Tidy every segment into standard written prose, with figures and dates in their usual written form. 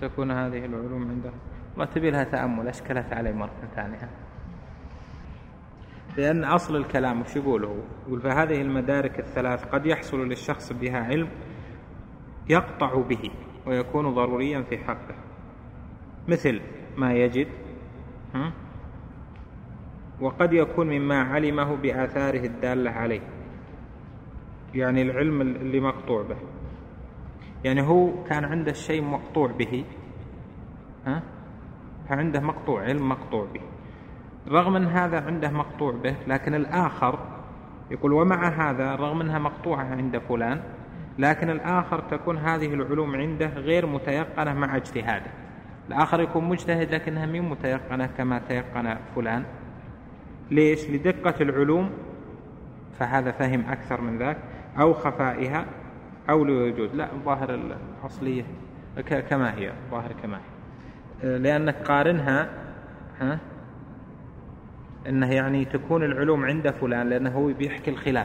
تكون هذه العلوم عندها ما تبي لها تأمل، أشكلت علي مرة ثانية. لأن أصل الكلام وش يقول فهذه المدارك الثلاث قد يحصل للشخص بها علم يقطع به ويكون ضروريا في حقه، مثل ما يجد، وقد يكون مما علمه بآثاره الدالة عليه، يعني العلم اللي مقطوع به، يعني هو كان عنده الشيء مقطوع به، فعنده مقطوع، علم مقطوع به، رغم أن هذا عنده مقطوع به، لكن الآخر يقول ومع هذا رغم أنها مقطوعة عند فلان، لكن الآخر تكون هذه العلوم عنده غير متيقنة مع اجتهاده. الآخر يكون مجتهد لكنها مين متيقنة كما تيقن فلان. ليش؟ لدقة العلوم، فهذا فهم أكثر من ذاك، أو خفائها، أو لوجود. لا، ظاهر الأصلية كما هي، ظاهر كما هي، لأنك قارنها إنه يعني تكون العلوم عند فلان لأنه هو بيحكي الخلاف،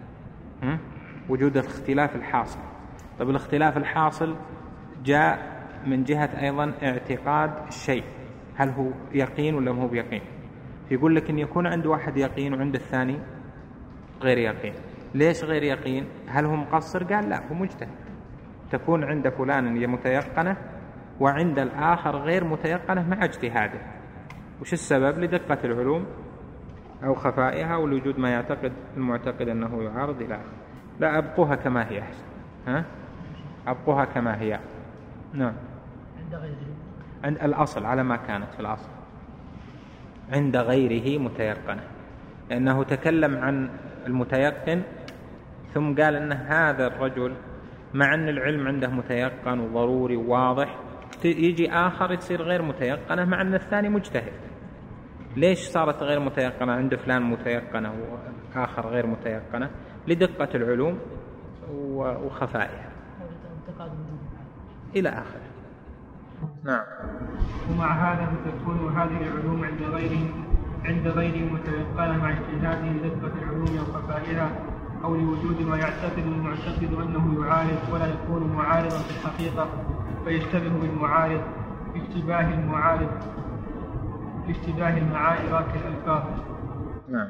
وجود الاختلاف الحاصل. طيب الاختلاف الحاصل جاء من جهة أيضا اعتقاد الشيء، هل هو يقين ولا ما هو بيقين؟ يقول لك إن يكون عند واحد يقين وعند الثاني غير يقين. ليش غير يقين؟ هل هو مقصر؟ قال لا، هو مجتهد. تكون عند فلان هي متيقنة وعند الآخر غير متيقنة مع اجتهاده. وش السبب؟ لدقة العلوم أو خفائها، ولوجود ما يعتقد المعتقد أنه يعارض إلى آخره. لا، أبقوها كما هي أحسن، أبقوها كما هي. نعم، عند الأصل على ما كانت في الأصل، عند غيره متيقنة، لأنه تكلم عن المتيقن ثم قال أن هذا الرجل مع أن العلم عنده متيقن وضروري وواضح، يجي آخر يصير غير متيقنة مع أن الثاني مجتهد. ليش صارت غير متيقنة عند فلان متيقنة وآخر غير متيقنة؟ لدقة العلوم وخفائها إلى آخره. نعم. ومع هذا فتكون هذه العلوم عند غيره متيقنة مع اجتهاده لدقة العلوم وخفائها، أو لوجود ما يعتقد المعتقد أنه يعارض ولا يكون معارضا في الحقيقة، فيشتبه بالمعارض اشتباه المعاني راكب الألفاظ. نعم.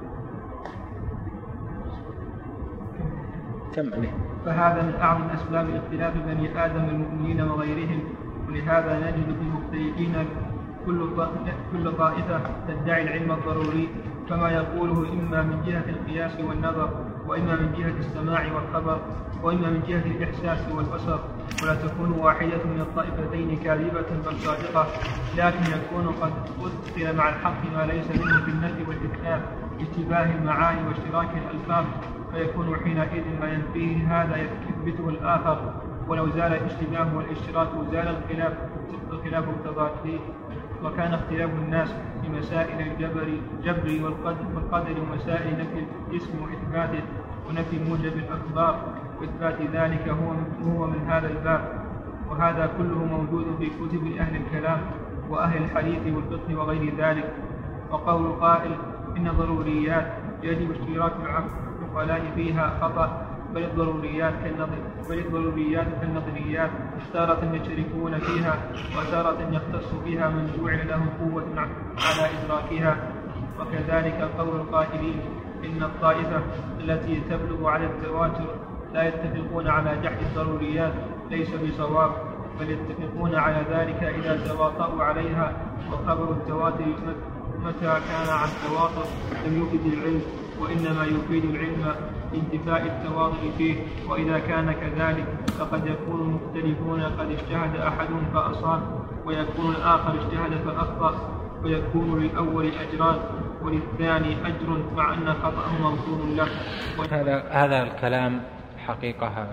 كمل. فهذا من أعظم أسباب اختلاف بني آدم المؤمنين وغيرهم، ولهذا نجد في المختلفين كل طائفة تدعي العلم الضروري كما يقوله، إما من جهة القياس والنظر، وإما من جهة السماع والخبر، وإما من جهة الإحساس والبصر، ولا تكون واحدة من الطائفتين كاذبة بل صادقة، لكن يكون قد أدخل مع الحق ما ليس منه في النفي والإثبات اشتباه المعاني واشتراك الألفاظ، فيكون حينئذ ما ينفيه هذا يثبته الآخر، ولو زال الاشتباه والاشتراك زال الخلاف التضاد. وكان اختلاف الناس في مسائل الجبر والقدر ومسائل نفي الاسم وإثباته ونفي موجب الأخبار وإثبات ذلك هو من هذا الباب، وهذا كله موجود في كتب أهل الكلام وأهل الحديث والفقه وغير ذلك. وقول القائل إن ضروريات يجب اشتراك العقلاء فيها خطأ، بل الضروريات كالنظريات تارة يشتركون فيها وتارة يختص بها من جعل له قوة على إدراكها. وكذلك قول القائلين إن الطائفة التي تبلغ على التواتر لا يتفقون على جحد الضروريات ليس بصواب، بل يتفقون على ذلك إذا تواطؤوا عليها. وخبر التواتر متى كان عن تواطؤ لم يفد العلم، وإنما يفيد العلم انتفاء التواطؤ فيه، وإذا كان كذلك فقد يكون مختلفون قد اجتهد أحدهم فأصاب، ويكون الآخر اجتهد فأخطأ، ويكون للأول أجران وللثاني أجر مع أن خطأه مغفور له. هذا الكلام حقيقة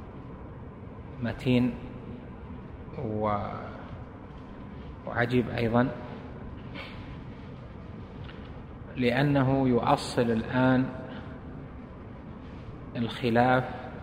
متين وعجيب أيضا، لأنه يؤصل الآن الخلاف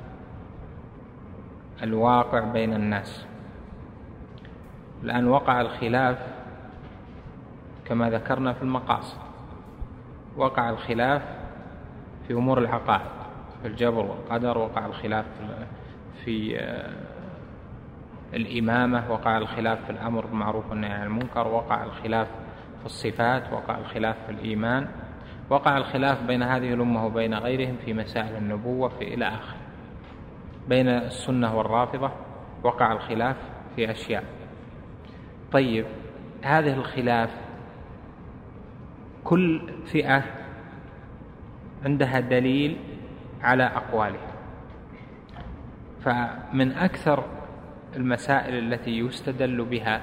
الواقع بين الناس. الآن وقع الخلاف كما ذكرنا في المقاصد، وقع الخلاف في أمور العقائد، في الجبر والقدر، وقع الخلاف في الإمامة، وقع الخلاف في الأمر بالمعروف والنهي عن المنكر، وقع الخلاف في الصفات، وقع الخلاف في الإيمان، وقع الخلاف بين هذه الأمة وبين غيرهم في مسائل النبوة إلى آخر. بين السنة والرافضة وقع الخلاف في أشياء. طيب، هذه الخلاف كل فئة عندها دليل على أقوالها، فمن أكثر المسائل التي يستدل بها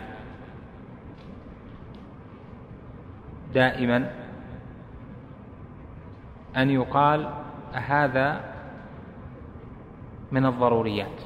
دائما أن يقال هذا من الضروريات.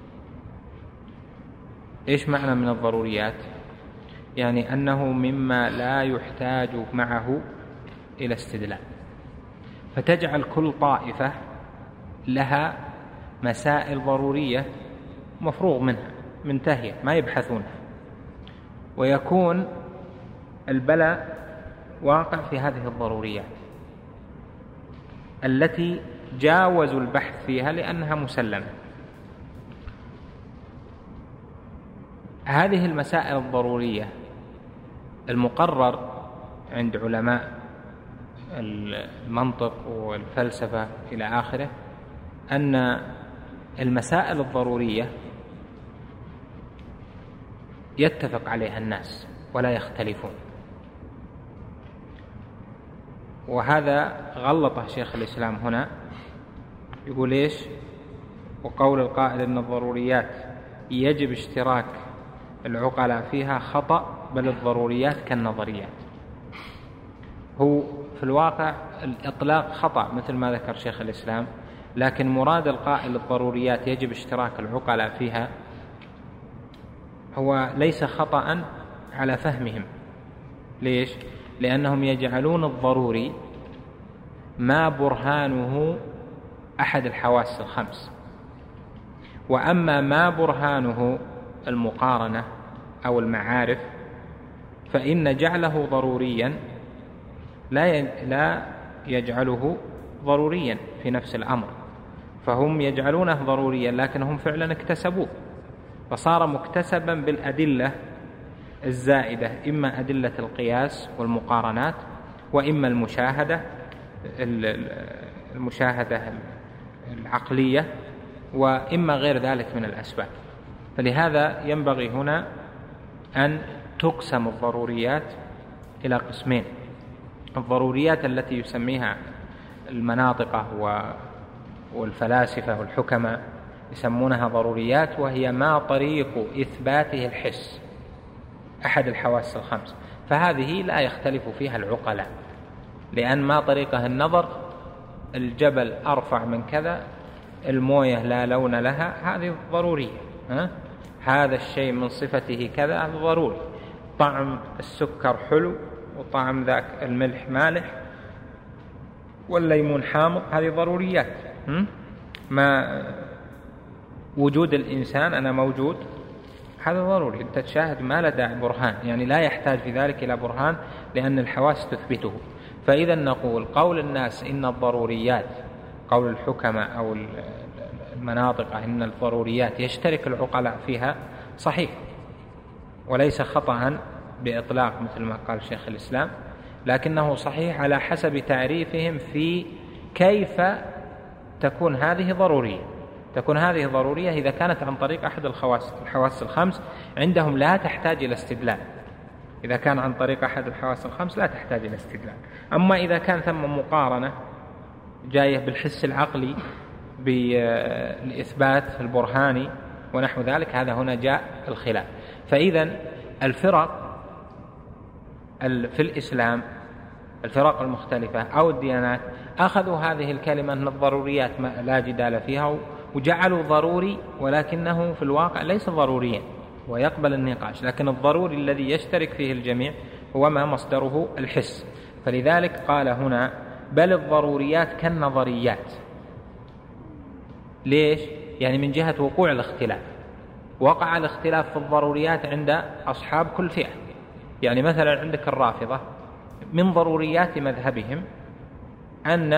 إيش معنى من الضروريات؟ يعني أنه مما لا يحتاج معه إلى استدلال، فتجعل كل طائفة لها مسائل ضرورية مفروغ منها منتهية ما يبحثونها، ويكون البلاء واقع في هذه الضروريات التي جاوزوا البحث فيها لأنها مسلمة. هذه المسائل الضرورية المقرر عند علماء المنطق والفلسفة إلى آخره أن المسائل الضرورية يتفق عليها الناس ولا يختلفون، وهذا غلطه شيخ الإسلام هنا، يقول إيش؟ وقول القائل إن الضروريات يجب اشتراك العقلاء فيها خطأ، بل الضروريات كالنظريات. هو في الواقع الإطلاق خطأ مثل ما ذكر شيخ الإسلام، لكن مراد القائل الضروريات يجب اشتراك العقلاء فيها هو ليس خطأ على فهمهم. ليش؟ لأنهم يجعلون الضروري ما برهانه أحد الحواس الخمس، وأما ما برهانه المقارنة أو المعارف فإن جعله ضروريا لا يجعله ضروريا في نفس الأمر، فهم يجعلونه ضروريا لكنهم فعلا اكتسبوه، فصار مكتسبا بالأدلة الزائدة، إما أدلة القياس والمقارنات، وإما المشاهدة العقلية، وإما غير ذلك من الأسباب. فلهذا ينبغي هنا أن تقسم الضروريات إلى قسمين: الضروريات التي يسميها المناطقة والفلاسفة والحكماء يسمونها ضروريات، وهي ما طريق إثباته الحس، أحد الحواس الخمس، فهذه لا يختلف فيها العقلاء، لأن ما طريقه النظر، الجبل أرفع من كذا، الموية لا لون لها، هذه ضرورية. هذا الشيء من صفته كذا، هذا ضروري. طعم السكر حلو وطعم ذاك الملح مالح والليمون حامض، هذه ضروريات. ما وجود الإنسان أنا موجود، هذا ضروري، أنت تشاهد ما له داعي برهان، يعني لا يحتاج في ذلك إلى برهان لأن الحواس تثبته. فإذا نقول قول الناس إن الضروريات، قول الحكماء أو المناطق إن الضروريات يشترك العقلاء فيها، صحيح وليس خطأ بإطلاق مثل ما قال شيخ الإسلام، لكنه صحيح على حسب تعريفهم في كيف تكون هذه ضرورية. تكون هذه ضرورية إذا كانت عن طريق أحد الحواس الخمس، عندهم لا تحتاج إلى استدلال. إذا كان عن طريق أحد الحواس الخمس لا تحتاج إلى استدلال. أما إذا كان ثم مقارنة جاية بالحس العقلي بالإثبات البرهاني ونحو ذلك، هذا هنا جاء الخلاف. فإذا الفرق في الإسلام، الفرق المختلفة أو الديانات، أخذوا هذه الكلمة من الضروريات لا جدال فيها وجعلوا ضروري، ولكنه في الواقع ليس ضروريا ويقبل النقاش، لكن الضروري الذي يشترك فيه الجميع هو ما مصدره الحس. فلذلك قال هنا بل الضروريات كالنظريات. ليش؟ يعني من جهة وقوع الاختلاف، وقع الاختلاف في الضروريات عند أصحاب كل فئة. يعني مثلا عندك الرافضة من ضروريات مذهبهم أن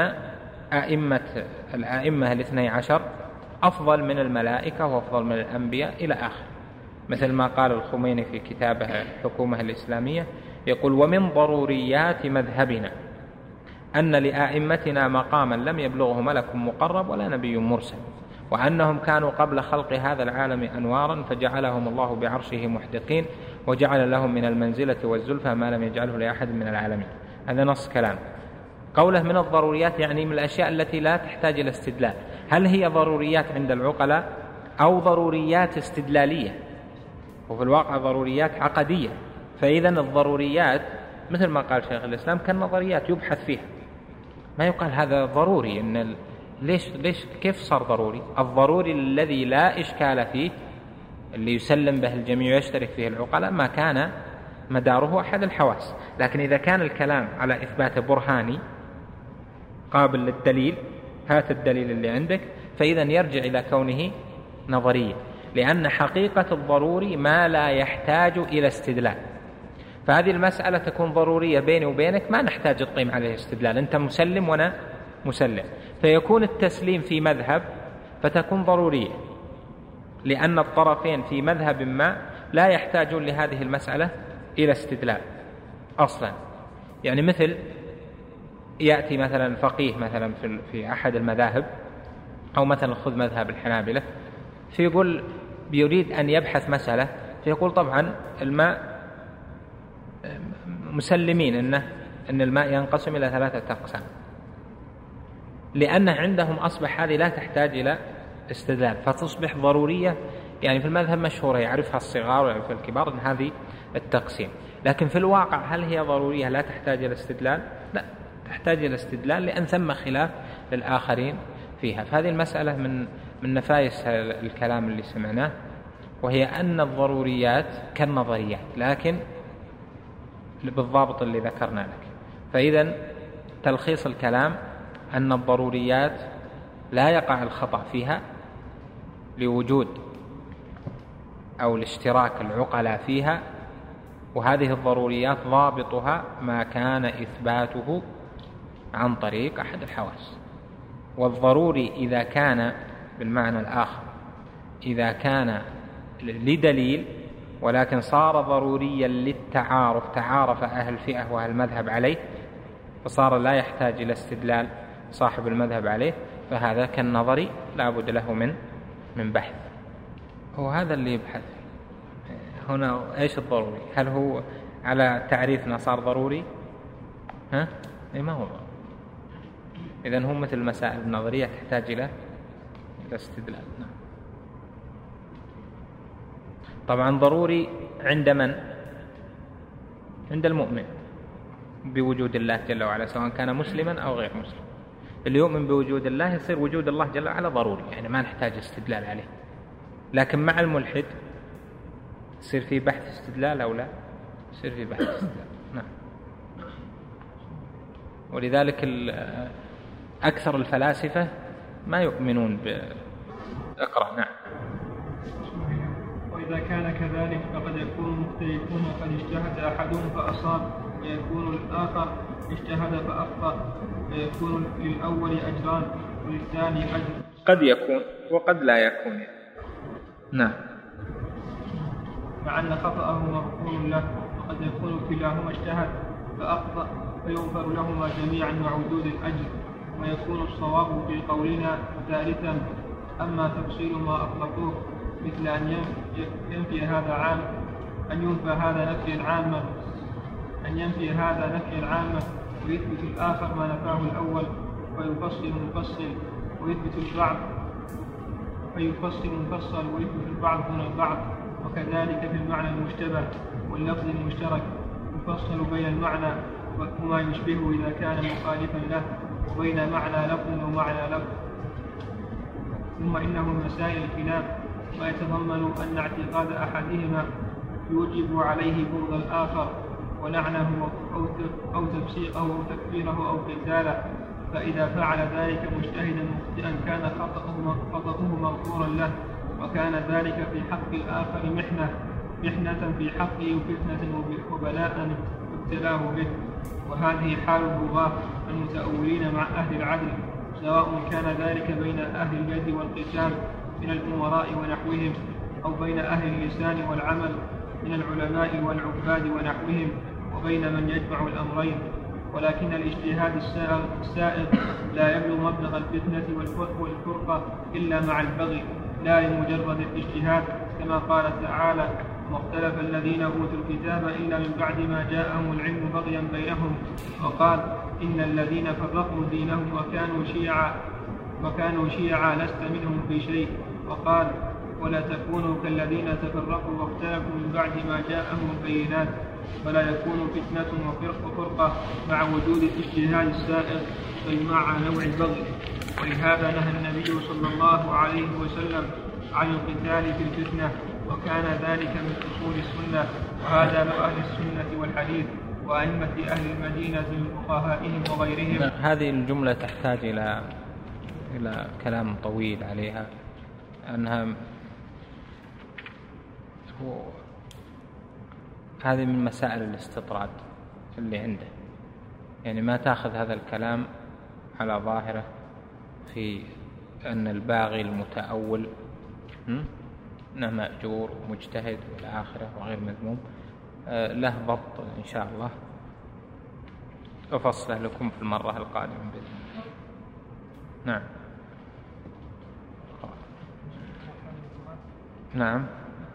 الأئمة 12 أفضل من الملائكة وأفضل من الأنبياء إلى آخر. مثل ما قال الخميني في كتابه الحكومة الإسلامية، يقول: ومن ضروريات مذهبنا أن لآئمتنا مقاما لم يبلغه ملك مقرب ولا نبي مرسل، وأنهم كانوا قبل خلق هذا العالم أنوارا فجعلهم الله بعرشه محدقين، وجعل لهم من المنزلة والزلفى ما لم يجعله لأحد من العالمين. هذا نص كلام. قوله من الضروريات يعني من الأشياء التي لا تحتاج إلى استدلال. هل هي ضروريات عند العقلاء أو ضروريات استدلالية؟ وفي الواقع ضروريات عقدية. فإذا الضروريات مثل ما قال شيخ الإسلام كالنظريات يبحث فيها، ما يقال هذا ضروري. إن ليش كيف صار ضروري؟ الضروري الذي لا إشكال فيه، اللي يسلم به الجميع ويشترك فيه العقلاء، ما كان مداره أحد الحواس. لكن إذا كان الكلام على إثبات برهاني قابل للدليل، هات الدليل اللي عندك، فإذا يرجع إلى كونه نظرية، لأن حقيقة الضروري ما لا يحتاج إلى استدلال. فهذه المسألة تكون ضرورية بيني وبينك، ما نحتاج تقيم عليه استدلال، أنت مسلم وأنا مسلم، فيكون التسليم في مذهب فتكون ضرورية، لأن الطرفين في مذهب ما لا يحتاجون لهذه المسألة إلى استدلال أصلا. يعني مثل يأتي مثلا فقيه مثلا في أحد المذاهب، أو مثلا خذ مذهب الحنابلة، فيقول بيريد أن يبحث مسألة، فيقول طبعا الماء مسلمين أن الماء ينقسم إلى 3 أقسام، لأن عندهم أصبح هذه لا تحتاج إلى استدلال، فتصبح ضرورية. يعني في المذهب مشهورة يعرفها الصغار ويعرفها الكبار أن هذه التقسيم. لكن في الواقع هل هي ضرورية لا تحتاج إلى استدلال؟ لا، تحتاج إلى استدلال، لأن ثم خلاف للآخرين فيها. فهذه المسألة من نفايس الكلام اللي سمعناه، وهي أن الضروريات كالنظريات، لكن بالضابط اللي ذكرنا لك. فإذا تلخيص الكلام أن الضروريات لا يقع الخطأ فيها لوجود أو لاشتراك العقلاء فيها، وهذه الضروريات ضابطها ما كان إثباته عن طريق أحد الحواس. والضروري إذا كان بالمعنى الآخر، إذا كان لدليل ولكن صار ضروريا للتعارف، تعارف أهل الفئة وأهل المذهب عليه، فصار لا يحتاج إلى استدلال صاحب المذهب عليه، فهذا كالنظري لا بد له من بحث. هو هذا اللي يبحث هنا. إيش الضروري؟ هل هو على تعريفنا صار ضروري؟ أي ما هو ضروري. إذن هم مثل المسائل النظرية تحتاج إلى استدلال. طبعا ضروري عند من؟ عند المؤمن بوجود الله جل وعلا، سواء كان مسلما أو غير مسلم. اللي يؤمن بوجود الله يصير وجود الله جل وعلا ضروري، يعني ما نحتاج استدلال عليه. لكن مع الملحد يصير في بحث استدلال أو لا؟ يصير في بحث استدلال. نعم. ولذلك أكثر الفلاسفة ما يؤمنون اقرأ. نعم. وإذا كان كذلك فقد يكون مختلفون، قد اجتهد أحدهم فأصاب، ويكون الآخر اجتهد فأخطأ، فيكون للأول أجران وللثاني أجر. قد يكون وقد لا يكون. نعم. مع أن خطأه مغفور له، وقد يكون كلاهما اجتهد فأخطأ فيغفر لهما جميعا مع وجود الأجر، ويكون الصواب في قولنا ثالثا. أما تفصيل ما أطلقوه مثل أن ينفي هذا عام، أن ينفى هذا نفي العامة ويثبت الآخر ما نفاه الأول، ويفصل مفصل ويثبت البعض، فيفصل مفصل ويثبت البعض دون البعض. وكذلك في المعنى المشتبه واللفظ المشترك يفصل بين المعنى وما يشبهه إذا كان مخالفا له، وبين معنى لفظ ومعنى لفظ. ثم إنه من مسائل الخلاف ما يتضمن أن اعتقاد أحدهما يوجب عليه بغض الآخر ولعنه أو تفسيقه أو تكفيره أو قتاله، فإذا فعل ذلك مجتهدا مخطئا كان خطأه مغفورا له، وكان ذلك في حق الآخر محنة في حقه وفتنة وبلاء ابتلاه به. وهذه حال البغاة المتأولين مع أهل العدل، سواء كان ذلك بين أهل الجد والقتال من الأمراء ونحوهم، أو بين أهل اللسان والعمل من العلماء والعباد ونحوهم، وبين من يجمع الأمرين. ولكن الاجتهاد السائغ لا يبلغ مبلغ الفتنة والفرقة إلا مع البغي لا لمجرد الاجتهاد، كما قال تعالى: واختلف الذين أوتوا الكتاب إلا من بعد ما جاءهم العلم بغيا بينهم. وقال: إن الذين فرقوا دينهم وكانوا شيعا لست منهم في شيء. وقال: ولا تكونوا كالذين تفرقوا واختلفوا من بعد ما جاءهم البينات، ولا يكون فتنة وفرقة مع وجود الاجتهاد السائغ بل مع نوع البغي. ولهذا نهى النبي صلى الله عليه وسلم عن القتال في الفتنة، وكان ذلك من أصول السنة، وهذا من أهل السنة والحديث وأئمة أهل المدينة من فقهائهم وغيرهم. هذه الجملة تحتاج إلى كلام طويل عليها، أنها هذه من مسائل الاستطراد اللي عنده، يعني ما تأخذ هذا الكلام على ظاهره في أن الباغي المتأول أنه مأجور ومجتهد والآخرة وغير مذموم، له ضبط إن شاء الله أفصله لكم في المرة القادمة بإذن الله. نعم. نعم.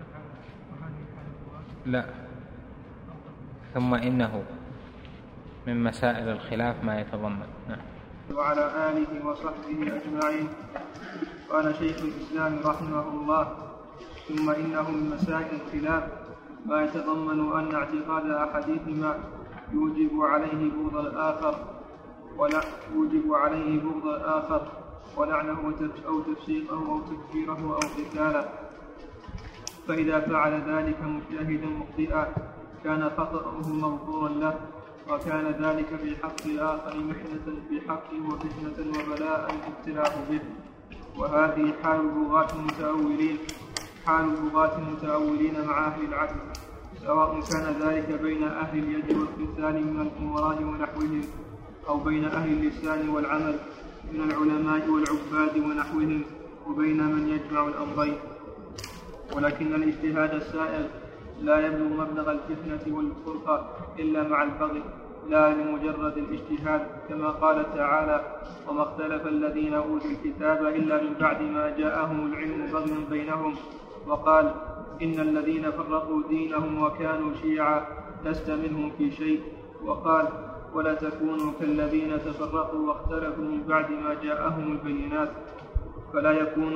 لا، ثم إنه من مسائل الخلاف ما يتضمن. نعم. وعلى آله وصحبه أجمعين. قال شيخ الإسلام رحمه الله: ثم إنه من مسائل الخلاف ما يتضمن أن اعتقاد أحدهما يوجب عليه بغض الآخر ولعنه أو تفسيقه أو تكفيره أو قتاله، فإذا فعل ذلك مجتهدا مخطئا كان خطأه مغفورا له، وكان ذلك في حق الآخر محنة في حقه وفتنة وبلاء ابتلاه به. وهذه حال البغاة المتأولين مع أهل العدل، سواء كان ذلك بين أهل اليد والقتال من الأمراء ونحوهم، أو بين أهل اللسان والعمل من العلماء والعباد ونحوهم، وبين من يجمع الأمرين. ولكن الاجتهاد السائغ لا يبلغ مبلغ الفتنة والفرقة إلا مع البغي لا لمجرد الاجتهاد، كما قال تعالى: وما اختلف الذين أوتوا الكتاب إلا من بعد ما جاءهم العلم بغيا بينهم. وقال: إن الذين فرقوا دينهم وكانوا شيعا لست منهم في شيء. وقال: ولا تكونوا كالذين تفرقوا واختلفوا من بعد ما جاءهم البينات، فلا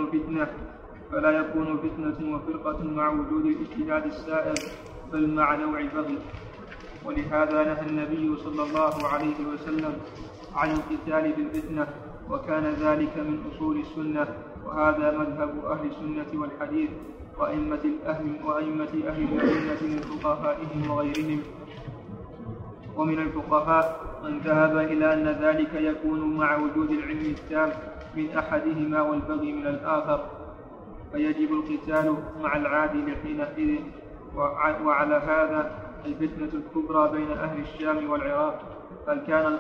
يكون فتنة وفرقة مع وجود الاجتهاد السائغ بل مع نوع البغي. ولهذا نهى النبي صلى الله عليه وسلم عن القتال في الفتنة، وكان ذلك من أصول السنة، وهذا مذهب أهل السنة والحديث وأئمة أهل المدينة من فقهائهم وغيرهم. ومن الفقهاء من ذهب إلى أن ذلك يكون مع وجود العلم التام من أحدهما والبغي من الآخر، فيجب القتال مع العادل حينئذ. وعلى هذا الفتنة الكبرى بين أهل الشام والعراق، هل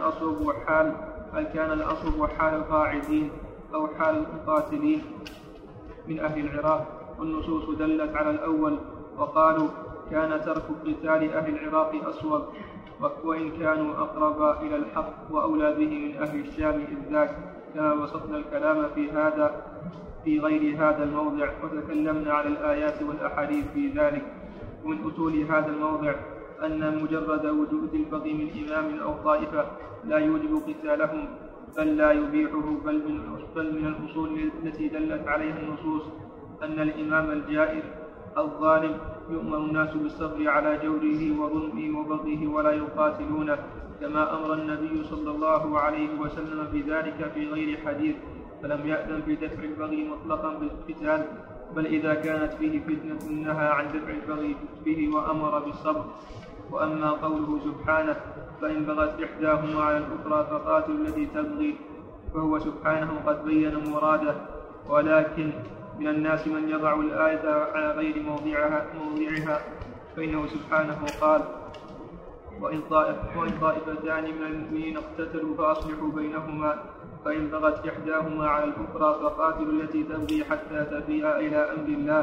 كان الأصل حال القاعدين أو حال المقاتلين من أهل العراق؟ والنصوص دلت على الأول، وقالوا كان ترك قتال أهل العراق أصوب، وإن كانوا أقرب إلى الحق وأولى به من أهل الشام إذ ذاك، كما وصفنا الكلام في غير هذا الموضع، وتكلمنا على الآيات والأحاديث في ذلك. ومن أصول هذا الموضع أن مجرد وجود البغي من إمام أو طائفة لا يوجب قتالهم بل لا يبيحه، بل من الأصول التي دلت عليها النصوص أن الإمام الجائر الظالم يؤمر الناس بالصبر على جوره وظلمه وبغيه ولا يقاتلونه، كما أمر النبي صلى الله عليه وسلم بذلك في غير حديث، فلم يأذن في دفع البغي مطلقا بالقتال، بل إذا كانت فيه فتنة نهى عن دفع البغي به وأمر بالصبر. وأما قوله سبحانه: فإن بغت إحداهما على الأخرى فقاتلوا التي تبغي، فهو سبحانه قد بين مراده. ولكن من الناس من يضع الآية على غير موضعها، فإنه سبحانه قال: وإن طائفتان من المؤمنين اقتتلوا فأصلحوا بينهما، فإن بغت إحداهما على الأخرى فقاتلوا التي تبغي حتى تفيء إلى أمر الله،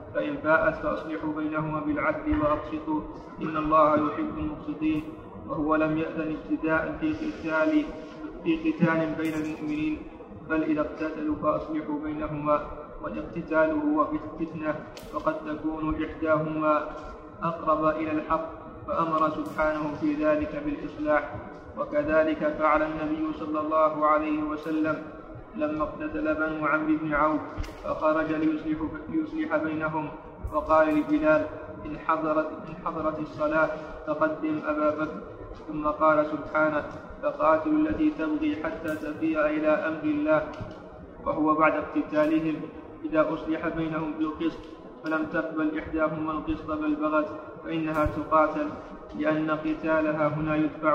فإن فاءت فأصلحوا بينهما بالعدل وأقسطوا إن الله يحب المقسطين. وهو لم يأذن ابتداء في قتال بين المؤمنين، بل إذا اقتتلوا فأصلحوا بينهما، والاقتتال هو فتنة، وقد تكون إحداهما أقرب إلى الحق، فأمر سبحانه في ذلك بالإصلاح. وكذلك فعل النبي صلى الله عليه وسلم لما اقتتل بنو عمرو بن عوف، فخرج ليصلح بينهم، وقال لبلال: إن حضرت الصلاة فقدم أبا بكر. ثم قال سبحانه: فقاتلوا التي تبغي حتى تفيء إلى أمر الله. وهو بعد اقتتالهم إذا أصلح بينهم بالقسط فلم تقبل إحداهما القسط بل بغت، فإنها تقاتل، لأن قتالها هنا يدفع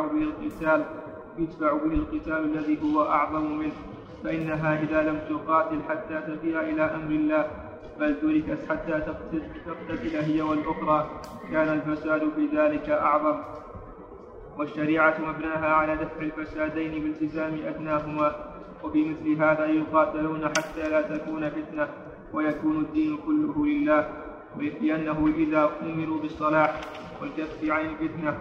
به القتال الذي هو أعظم منه. فإنها إذا لم تقاتل حتى تفيء إلى أمر الله بل تركت حتى تقتتل هي والأخرى كان الفساد في ذلك أعظم. والشريعة مبناها على دفع الفسادين بالتزام أدناهما. وفي مثل هذا يقاتلون حتى لا تكون فتنة ويكون الدين كله لله، لأنه إذا أمروا بالصلاح والكف عن الفتنة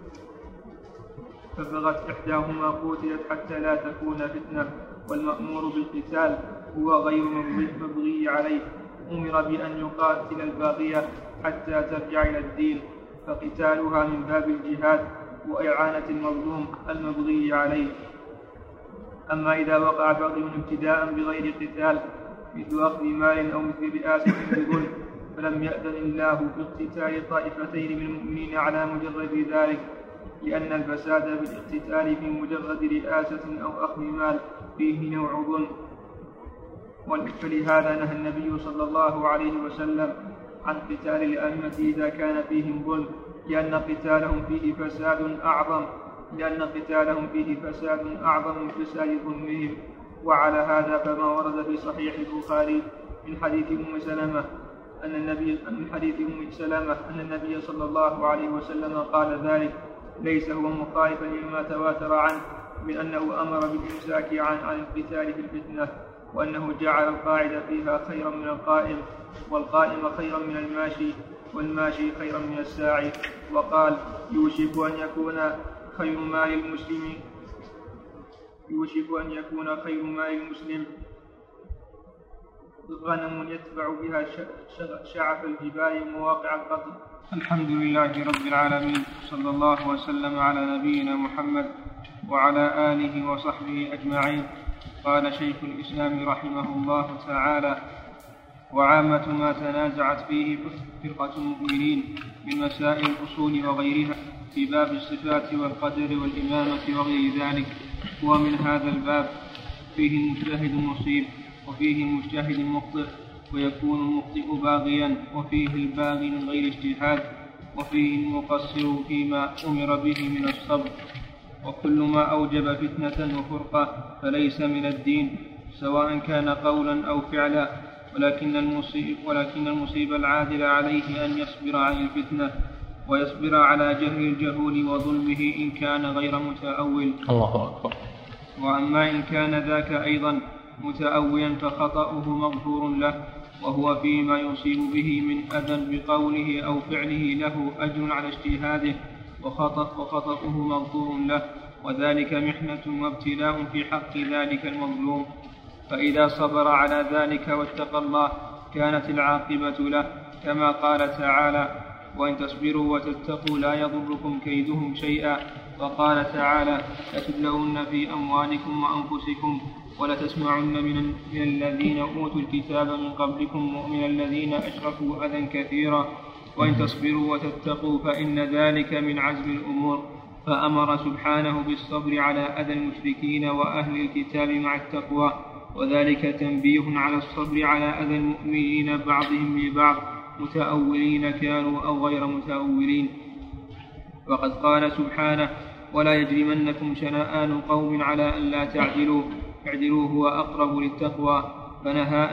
فبغت إحداهما قتلت حتى لا تكون فتنة. والمأمور بالقتال هو غير مبغي عليه، أمر بأن يقاتل الباغية حتى ترجع إلى الدين، فقتالها من باب الجهاد وإعانة المظلوم المبغي عليه. أما إذا وقع بغي ابتداء بغير قتال مثل أخذ مال أو مثل رئاسة بظلم فلم يأذن الله باقتتال طائفتين من المؤمنين على مجرد ذلك، لأن الفساد بالاقتتال في مجرد رئاسة أو أخذ مال فيه نوع ظلم. فلهذا نهى النبي صلى الله عليه وسلم عن قتال الأئمة إذا كان فيهم ظلم، لأن قتالهم فيه فساد أعظم من فساد ظلمهم. وعلى هذا فما ورد في صحيح البخاري من حديث أم سلمة أن النبي صلى الله عليه وسلم قال ذلك ليس هو مخالفا لما تواتر عنه من أنه أمر بالإمساك عن القتال في الفتنة، وأنه جعل القاعد فيها خيرا من القائم، والقائم خيرا من الماشي، والماشي خيرا من الساعي. وقال: يوشك أن يكون خير مال المسلم غنم يتبع بها شعف الجبال ومواقع القتل. الحمد لله رب العالمين، صلى الله وسلم على نبينا محمد وعلى آله وصحبه أجمعين. قال شيخ الإسلام رحمه الله تعالى: وعامة ما تنازعت فيه فرقة المؤمنين من مسائل الأصول وغيرها في باب الصفات والقدر والإمامة وغير ذلك هو من هذا الباب، فيه المجتهد مصيب وفيه المجتهد مخطئ، ويكون المخطئ باغيا وفيه الباغي من غير اجتهاد، وفيه المقصر فيما أمر به من الصبر. وكل ما أوجب فتنة وفرقة فليس من الدين، سواء كان قولا أو فعلا، ولكن المصيب العادل عليه أن يصبر عن الفتنة ويصبر على جهل الجهول وظلمه إن كان غير متأول. الله أكبر. وأما إن كان ذاك أيضا متأولا فخطأه مغفور له، وهو فيما يصيب به من أذى بقوله أو فعله له أجر على اجتهاده، وخطأه مغفور له، وذلك محنة وابتلاء في حق ذلك المظلوم. فإذا صبر على ذلك واتقى الله كانت العاقبة له، كما قال تعالى: وإن تصبروا وتتقوا لا يضركم كيدهم شيئا. وقال تعالى: لتبلون في أموالكم وأنفسكم ولتسمعن من الذين أوتوا الكتاب من قبلكم ومن الذين أشركوا أذى كثيرا، وإن تصبروا وتتقوا فإن ذلك من عزم الأمور. فأمر سبحانه بالصبر على أذى المشركين وأهل الكتاب مع التقوى، وذلك تنبيه على الصبر على أذى المؤمنين بعضهم لبعض، متأولين كانوا أو غير متأولين. وقد قال سبحانه: ولا يجرمنكم شنآن قوم على أن لا تعدلوا، اعدلوا هو أقرب للتقوى. فنهى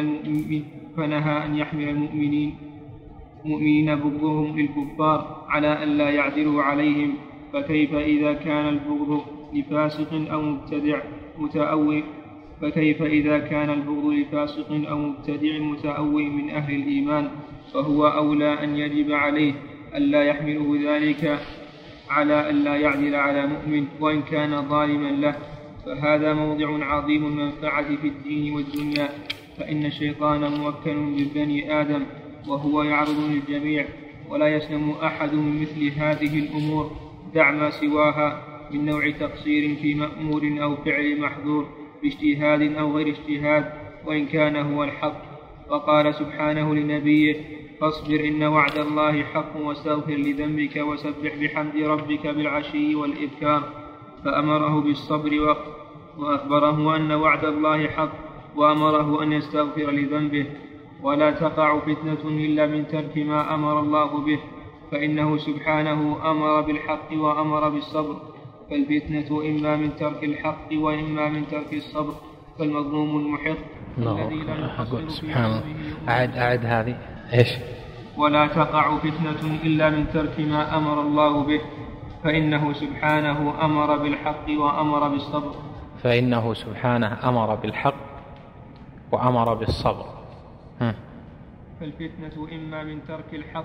أن يحمل المؤمنين بغضهم للكفار على أن لا يعدلوا عليهم، فكيف إذا كان البغض لفاسق أو مبتدع فكيف إذا كان البغض لفاسق أو مبتدع متأول من أهل الإيمان، فهو أولى أن يجب عليه ألا يحمله ذلك على ألا يعدل على مؤمن وإن كان ظالما له. فهذا موضع عظيم المنفعة في الدين والدنيا، فإن الشيطان موكل ببني آدم وهو يعرض للجميع، ولا يسلم أحد من مثل هذه الأمور، دع ما سواها من نوع تقصير في مأمور أو فعل محظور باجتهاد أو غير اجتهاد، وإن كان هو الحق. وقال سبحانه لنبيه: فاصبر إن وعد الله حق واستغفر لذنبك وسبح بحمد ربك بالعشي والإبكار. فأمره بالصبر وأخبره أن وعد الله حق، وأمره أن يستغفر لذنبه. ولا تقع فتنة إلا من ترك ما أمر الله به، فإنه سبحانه أمر بالحق وأمر بالصبر، فالفتنة إما من ترك الحق وإما من ترك الصبر. فالمظلوم المحق الذي لا يقصر سبحانه. أعد هذه إيش؟ ولا تقع فتنة إلا من ترك ما أمر الله به، فإنه سبحانه أمر بالحق وأمر بالصبر. فإنه سبحانه أمر بالحق وأمر بالصبر. فالفتنة إما من ترك الحق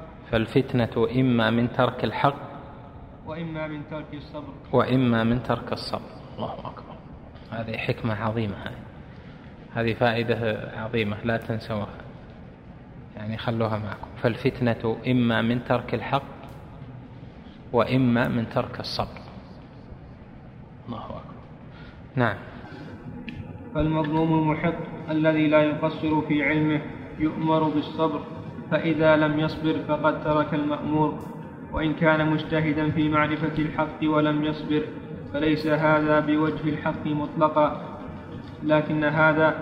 وإما من ترك الصبر. الله أكبر. هذه حكمة عظيمة، هذه فائدة عظيمة لا تنسوها، يعني خلوها معكم. فالفتنة إما من ترك الحق وإما من ترك الصبر. الله أكبر. نعم. فالمظلوم المحق الذي لا يقصر في علمه يؤمر بالصبر، فإذا لم يصبر فقد ترك المأمور. وإن كان مجتهدا في معرفة الحق ولم يصبر فليس هذا بوجه الحق مطلقا، لكن هذا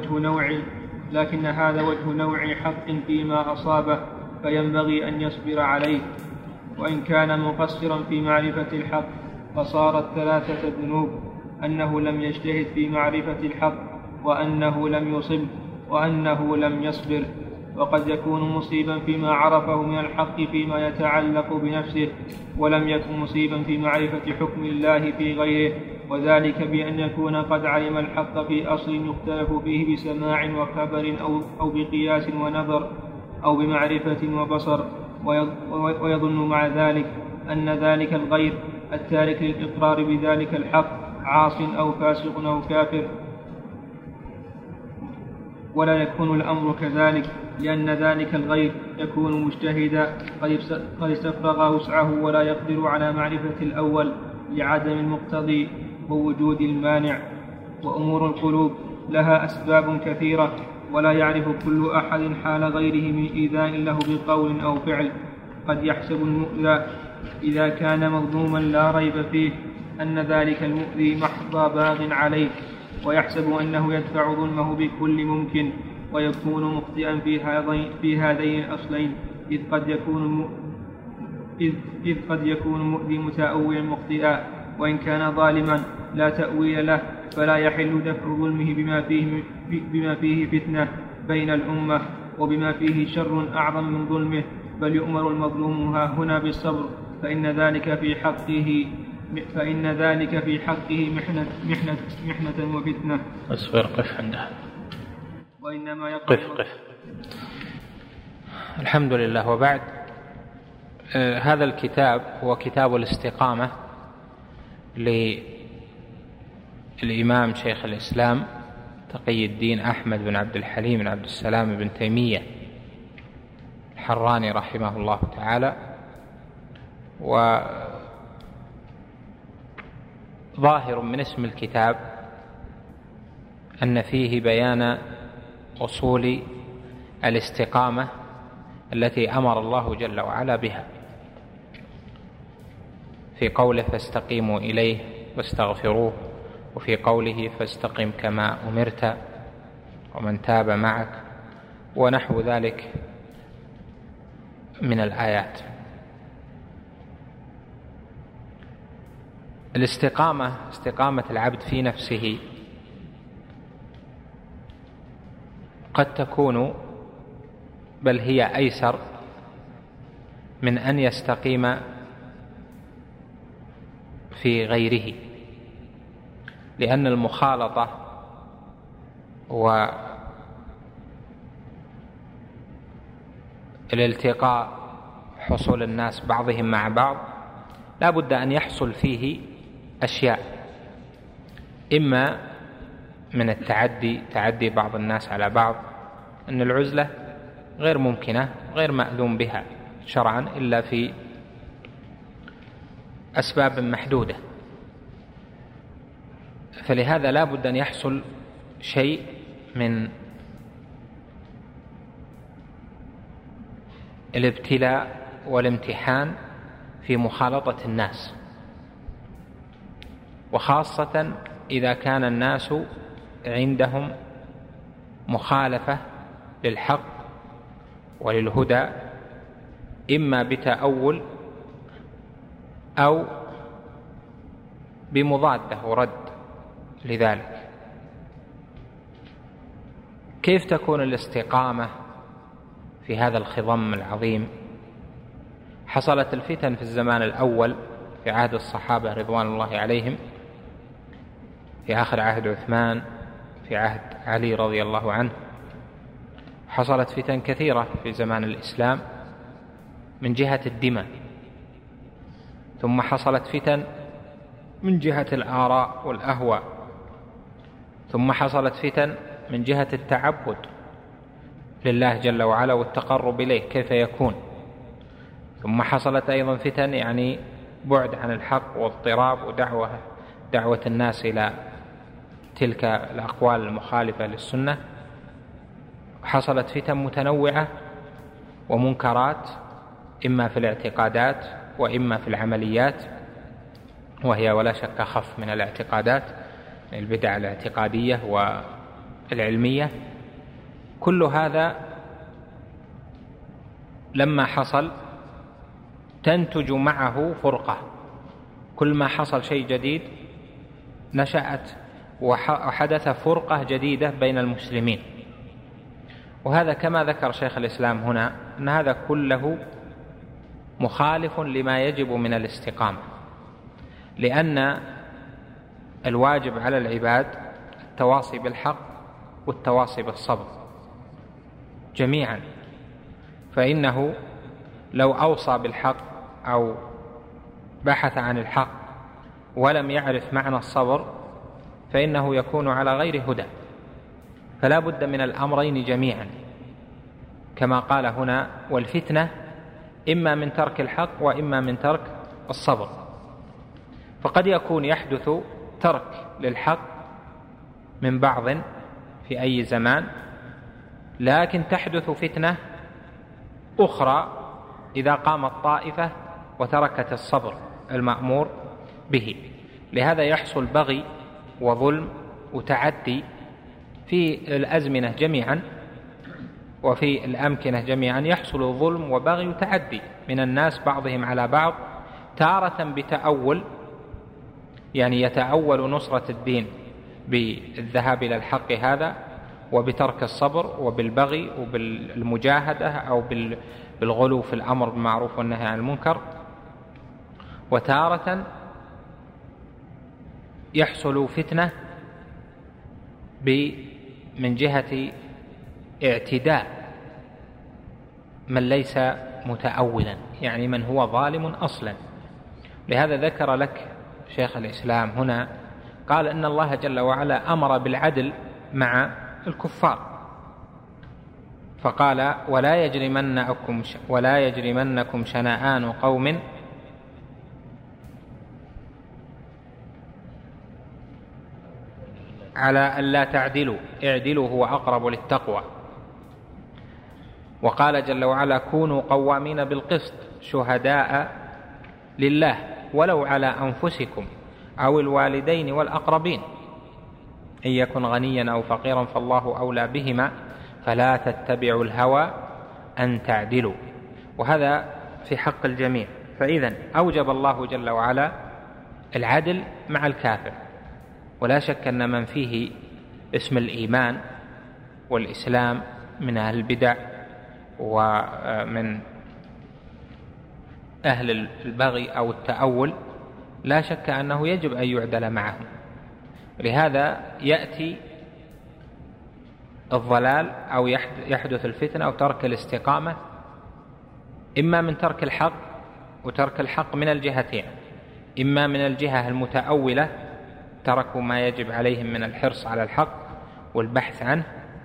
وجه نوع حق فيما أصابه، فينبغي أن يصبر عليه. وإن كان مقصرا في معرفة الحق فصارت ثلاثة ذنوب: أنه لم يجتهد في معرفة الحق، وأنه لم يصب، وأنه لم يصبر. وقد يكون مصيبا فيما عرفه من الحق فيما يتعلق بنفسه، ولم يكن مصيبا في معرفة حكم الله في غيره، وذلك بأن يكون قد علم الحق في أصل يختلف فيه بسماع وخبر أو بقياس ونظر أو بمعرفة وبصر، ويظن مع ذلك أن ذلك الغير التارك للإقرار بذلك الحق عاص أو فاسق أو كافر. ولا يكون الأمر كذلك، لأن ذلك الغير يكون مجتهدا قد استفرغ وسعه ولا يقدر على معرفة الأول لعدم المقتضي ووجود المانع. وأمور القلوب لها أسباب كثيرة، ولا يعرف كل أحد حال غيره من إيذاء له بقول أو فعل. قد يحسب المؤذى إذا كان مظلوما لا ريب فيه أن ذلك المؤذي محض باغ عليه، ويحسب أنه يدفع ظلمه بكل ممكن، ويكون مخطئا في هذين الأصلين، إذ قد يكون مؤذي متأولا مخطئا، وإن كان ظالما لا تأويل له فلا يحل دفع ظلمه بما فيه فتنة بين الأمة، وبما فيه شر أعظم من ظلمه، بل يؤمر المظلوم هنا بالصبر، فإن ذلك في حقه محنة وفتنة. اصبر، قف عندها. وإنما قف. الحمد لله. وبعد، هذا الكتاب هو كتاب الاستقامة للإمام شيخ الإسلام تقي الدين أحمد بن عبد الحليم بن عبد السلام بن تيمية الحراني رحمه الله تعالى. وظاهر من اسم الكتاب أن فيه بيان أصول الاستقامة التي أمر الله جل وعلا بها في قوله: فاستقيموا إليه واستغفروه، وفي قوله: فاستقم كما أمرت ومن تاب معك، ونحو ذلك من الآيات. الاستقامة، استقامة العبد في نفسه، قد تكون بل هي أيسر من أن يستقيم في غيره، لأن المخالطة والالتقاء، حصول الناس بعضهم مع بعض، لا بد أن يحصل فيه أشياء، إما من تعدي بعض الناس على بعض، أن العزلة غير ممكنة، غير مأذون بها شرعا إلا في أسباب محدودة، فلهذا لا بد أن يحصل شيء من الابتلاء والامتحان في مخالطة الناس، وخاصة إذا كان الناس عندهم مخالفة للحق وللهدى، إما بتأول أو بمضادة ورد لذلك. كيف تكون الاستقامة في هذا الخضم العظيم؟ حصلت الفتن في الزمان الأول في عهد الصحابة رضوان الله عليهم، في آخر عهد عثمان، في عهد علي رضي الله عنه. حصلت فتن كثيرة في زمان الإسلام من جهة الدماء، ثم حصلت فتن من جهة الآراء والأهواء، ثم حصلت فتن من جهة التعبد لله جل وعلا والتقرب إليه كيف يكون، ثم حصلت أيضا فتن يعني بعد عن الحق واضطراب ودعوة الناس إلى تلك الأقوال المخالفة للسنة. حصلت فتن متنوعة ومنكرات، إما في الاعتقادات وإما في العمليات، وهي ولا شك أخف من الاعتقادات، البدع الاعتقادية والعلمية. كل هذا لما حصل تنتج معه فرقة، كل ما حصل شيء جديد نشأت وحدث فرقة جديدة بين المسلمين. وهذا كما ذكر شيخ الإسلام هنا أن هذا كله مخالف لما يجب من الاستقامة، لأن الواجب على العباد التواصي بالحق والتواصي بالصبر جميعا، فإنه لو أوصى بالحق أو بحث عن الحق ولم يعرف معنى الصبر فإنه يكون على غير هدى، فلا بد من الأمرين جميعا كما قال هنا: والفتنة إما من ترك الحق وإما من ترك الصبر. فقد يكون يحدث ترك للحق من بعض في أي زمان، لكن تحدث فتنة أخرى إذا قامت طائفة وتركت الصبر المأمور به. لهذا يحصل بغي وظلم وتعدي في الأزمنة جميعا وفي الأمكنة جميعا، يحصل ظلم وبغي وتعدي من الناس بعضهم على بعض، تارة بتأول، يعني يتأول نصرة الدين بالذهاب إلى الحق هذا وبترك الصبر وبالبغي وبالمجاهدة أو بالغلو في الأمر بالمعروف والنهي عن المنكر، وتارة يحصل فتنة من جهة اعتداء من ليس متأولا، يعني من هو ظالم أصلا. لهذا ذكر لك شيخ الإسلام هنا، قال إن الله جل وعلا أمر بالعدل مع الكفار، فقال: ولا يجرمنكم شنآن قوم على ألا تعدلوا اعدلوا هو أقرب للتقوى. وقال جل وعلا: كونوا قوامين بالقسط شهداء لله ولو على أنفسكم أو الوالدين والأقربين إن يكن غنيا أو فقيرا فالله أولى بهما فلا تتبعوا الهوى أن تعدلوا. وهذا في حق الجميع. فإذن أوجب الله جل وعلا العدل مع الكافر، ولا شك أن من فيه اسم الإيمان والإسلام من أهل البدع ومن أهل البغي أو التأول لا شك أنه يجب أن يعدل معهم. لهذا يأتي الضلال أو يحدث الفتنة أو ترك الاستقامة، إما من ترك الحق، وترك الحق من الجهتين، إما من الجهة المتأولة تركوا ما يجب عليهم من الحرص على الحق والبحث عنه،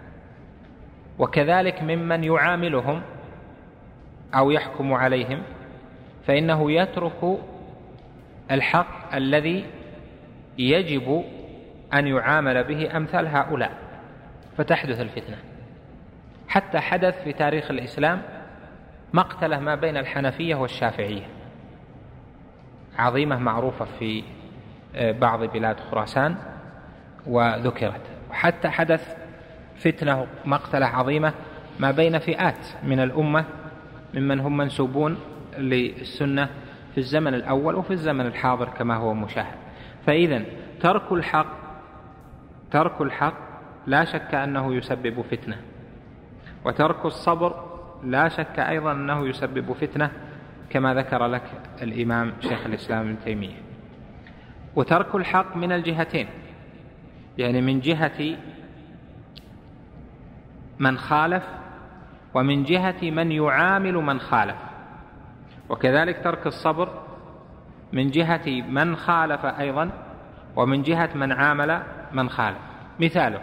وكذلك ممن يعاملهم أو يحكم عليهم فإنه يترك الحق الذي يجب أن يعامل به أمثال هؤلاء فتحدث الفتنة. حتى حدث في تاريخ الإسلام مقتلة ما بين الحنفية والشافعية عظيمة معروفة في بعض بلاد خراسان وذكرت، وحتى حدث فتنة مقتلة عظيمة ما بين فئات من الأمة ممن هم منسوبون للسنة في الزمن الأول وفي الزمن الحاضر كما هو مشاهد. فإذن ترك الحق لا شك أنه يسبب فتنة، وترك الصبر لا شك أيضا أنه يسبب فتنة كما ذكر لك الإمام شيخ الإسلام ابن تيمية. وترك الحق من الجهتين، يعني من جهة من خالف ومن جهة من يعامل من خالف، وكذلك ترك الصبر من جهة من خالف أيضا ومن جهة من عامل من خالف. مثاله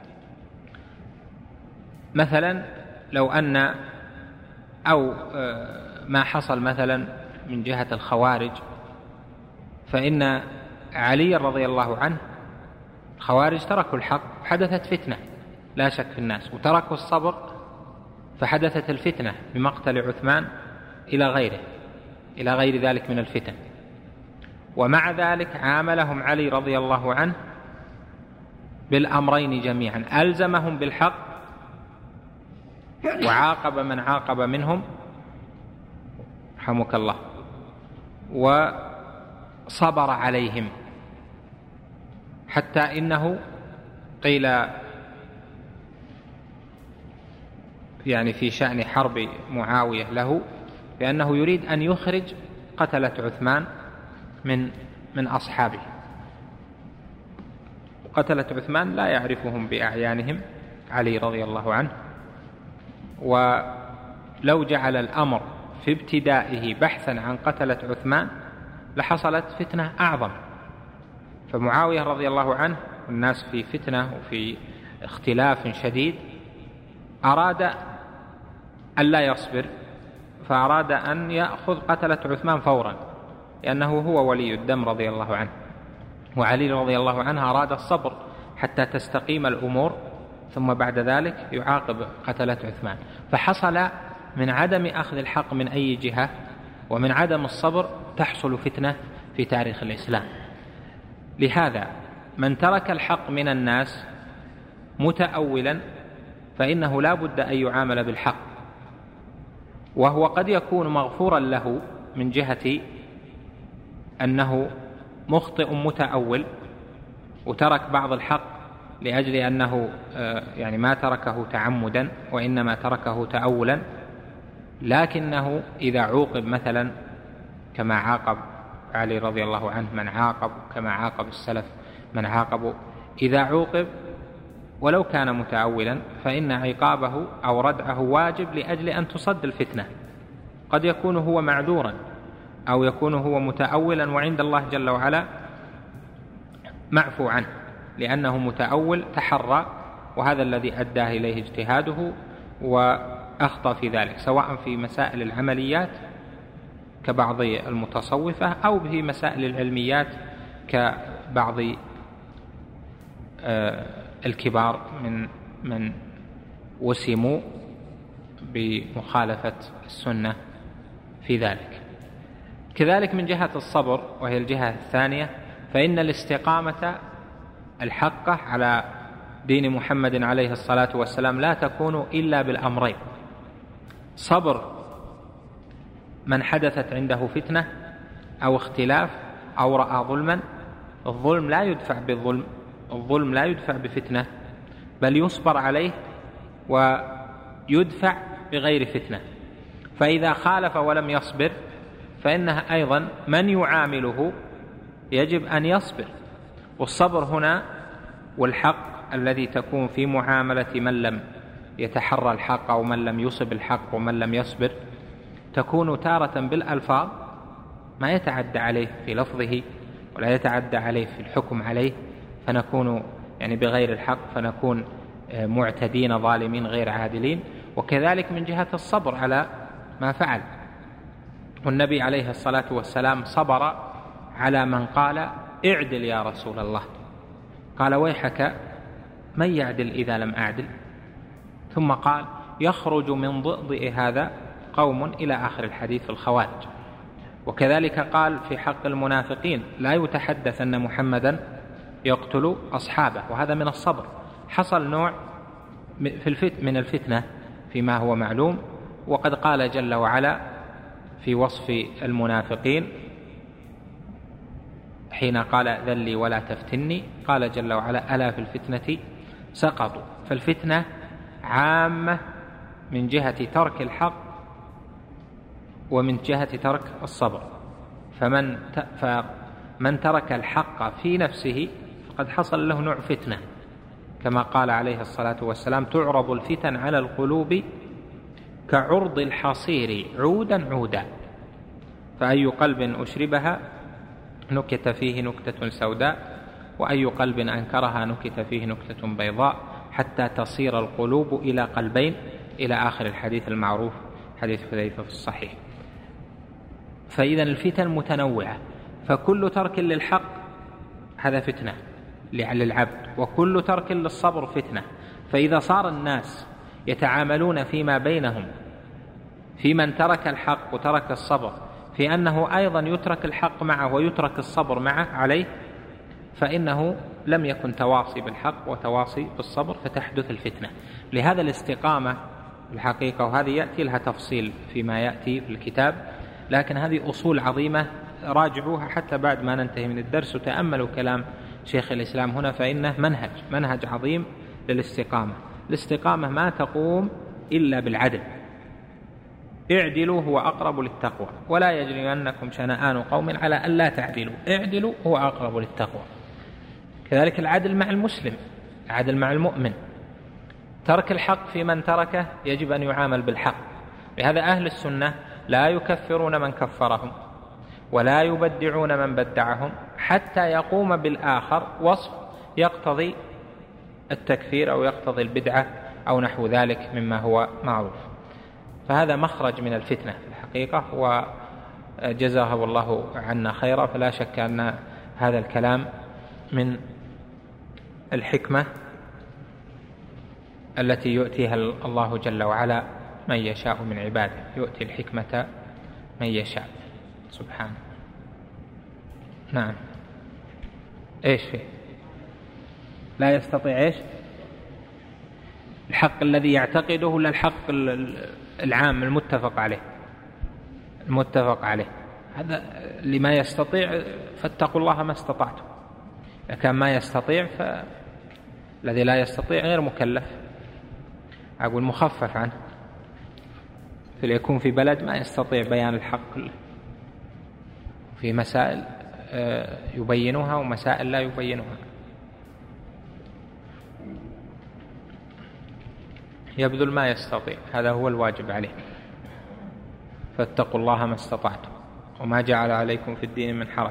مثلا لو أن أو ما حصل مثلا من جهة الخوارج، فإن علي رضي الله عنه الخوارج تركوا الحق حدثت فتنة لا شك في الناس، وتركوا الصبر فحدثت الفتنة بمقتل عثمان إلى غير ذلك من الفتن. ومع ذلك عاملهم علي رضي الله عنه بالأمرين جميعا، ألزمهم بالحق وعاقب من عاقب منهم رحمك الله، وصبر عليهم، حتى إنه قيل يعني في شأن حرب معاوية له بأنه يريد أن يخرج قتلة عثمان من أصحابه. قتلة عثمان لا يعرفهم بأعيانهم علي رضي الله عنه، ولو جعل الأمر في ابتدائه بحثا عن قتلة عثمان لحصلت فتنة أعظم. فمعاوية رضي الله عنه والناس في فتنة وفي اختلاف شديد أراد أن لا يصبر، فأراد أن يأخذ قتلة عثمان فورا لأنه هو ولي الدم رضي الله عنه، وعلي رضي الله عنه أراد الصبر حتى تستقيم الأمور ثم بعد ذلك يعاقب قتلة عثمان. فحصل من عدم أخذ الحق من أي جهة ومن عدم الصبر تحصل فتنة في تاريخ الإسلام. لهذا من ترك الحق من الناس متأولا فإنه لا بد أن يعامل بالحق، وهو قد يكون مغفورا له من جهة أنه مخطئ متأول وترك بعض الحق لأجل أنه يعني ما تركه تعمدا وإنما تركه تأولا، لكنه إذا عوقب مثلا كما عاقب علي رضي الله عنه من عاقب، كما عاقب السلف من عاقبوا، إذا عوقب ولو كان متأولا فإن عقابه أو ردعه واجب لأجل أن تصد الفتنة. قد يكون هو معذورا أو يكون هو متأولا وعند الله جل وعلا معفو عنه لأنه متأول تحرى، وهذا الذي أداه إليه اجتهاده وأخطأ في ذلك، سواء في مسائل العمليات كبعض المتصوفة أو في مسائل العلميات كبعض الكبار من وسموا بمخالفة السنة في ذلك. كذلك من جهة الصبر وهي الجهة الثانية، فإن الاستقامة الحقة على دين محمد عليه الصلاة والسلام لا تكون إلا بالأمرين: صبر من حدثت عنده فتنة أو اختلاف أو رأى ظلما. الظلم لا يدفع بالظلم، الظلم لا يدفع بفتنة، بل يصبر عليه ويدفع بغير فتنة. فإذا خالف ولم يصبر فإنه أيضا من يعامله يجب أن يصبر. والصبر هنا والحق الذي تكون في معاملة من لم يتحرى الحق أو من لم يصب الحق ومن لم يصبر تكون تارة بالألفاظ ما يتعدى عليه في لفظه ولا يتعدى عليه في الحكم عليه، فنكون يعني بغير الحق، فنكون معتدين ظالمين غير عادلين. وكذلك من جهة الصبر على ما فعل، والنبي عليه الصلاة والسلام صبر على من قال اعدل يا رسول الله، قال ويحك من يعدل إذا لم أعدل، ثم قال يخرج من ضئضئ هذا قوم إلى آخر الحديث في الخوارج. وكذلك قال في حق المنافقين لا يتحدث أن محمدا يقتل أصحابه، وهذا من الصبر. حصل نوع من الفتنة فيما هو معلوم، وقد قال جل وعلا في وصف المنافقين حين قال ذل لي ولا تفتني، قال جل وعلا ألا في الفتنة سقطوا. فالفتنة عامة من جهة ترك الحق ومن جهة ترك الصبر، فمن ترك الحق في نفسه فقد حصل له نوع فتنة، كما قال عليه الصلاة والسلام تعرض الفتن على القلوب كعرض الحصير عودا عودا، فأي قلب أشربها نكت فيه نكتة سوداء، وأي قلب أنكرها نكت فيه نكتة بيضاء، حتى تصير القلوب إلى قلبين، إلى آخر الحديث المعروف حديث حذيفة في الصحيح. فإذا الفتن متنوعة، فكل ترك للحق هذا فتنة للعبد، وكل ترك للصبر فتنة. فإذا صار الناس يتعاملون فيما بينهم في من ترك الحق وترك الصبر في أنه أيضا يترك الحق معه ويترك الصبر معه عليه، فإنه لم يكن تواصي بالحق وتواصي بالصبر، فتحدث الفتنة. لهذا الاستقامة الحقيقة، وهذه يأتي لها تفصيل فيما يأتي في الكتاب، لكن هذه أصول عظيمة راجعوها حتى بعد ما ننتهي من الدرس وتأملوا كلام شيخ الإسلام هنا، فإنه منهج عظيم للاستقامة. الاستقامة ما تقوم إلا بالعدل، اعدلوا هو أقرب للتقوى، ولا يجرمنكم شنآن قوم على أن لا تعدلوا، اعدلوا هو أقرب للتقوى. كذلك العدل مع المسلم، العدل مع المؤمن، ترك الحق في من تركه يجب أن يعامل بالحق. لهذا أهل السنة لا يكفرون من كفرهم ولا يبدعون من بدعهم حتى يقوم بالآخر وصف يقتضي التكفير أو يقتضي البدعة أو نحو ذلك مما هو معروف. فهذا مخرج من الفتنة في الحقيقة، وجزاه الله عنا خيرا. فلا شك أن هذا الكلام من الحكمة التي يؤتيها الله جل وعلا من يشاء من عباده، يؤتي الحكمة من يشاء سبحانه. نعم. ايش فيه؟ لا يستطيع ايش؟ الحق الذي يعتقده ولا الحق العام المتفق عليه؟ هذا لما يستطيع، فاتقوا الله ما استطعتم. إذا كان ما يستطيع فالذي لا يستطيع غير مكلف، أقول مخفف عنه، فليكون في بلد ما يستطيع بيان الحق، في مسائل يبينها ومسائل لا يبينها. يبذل ما يستطيع، هذا هو الواجب عليه. فاتقوا الله ما استطعتم وما جعل عليكم في الدين من حرج.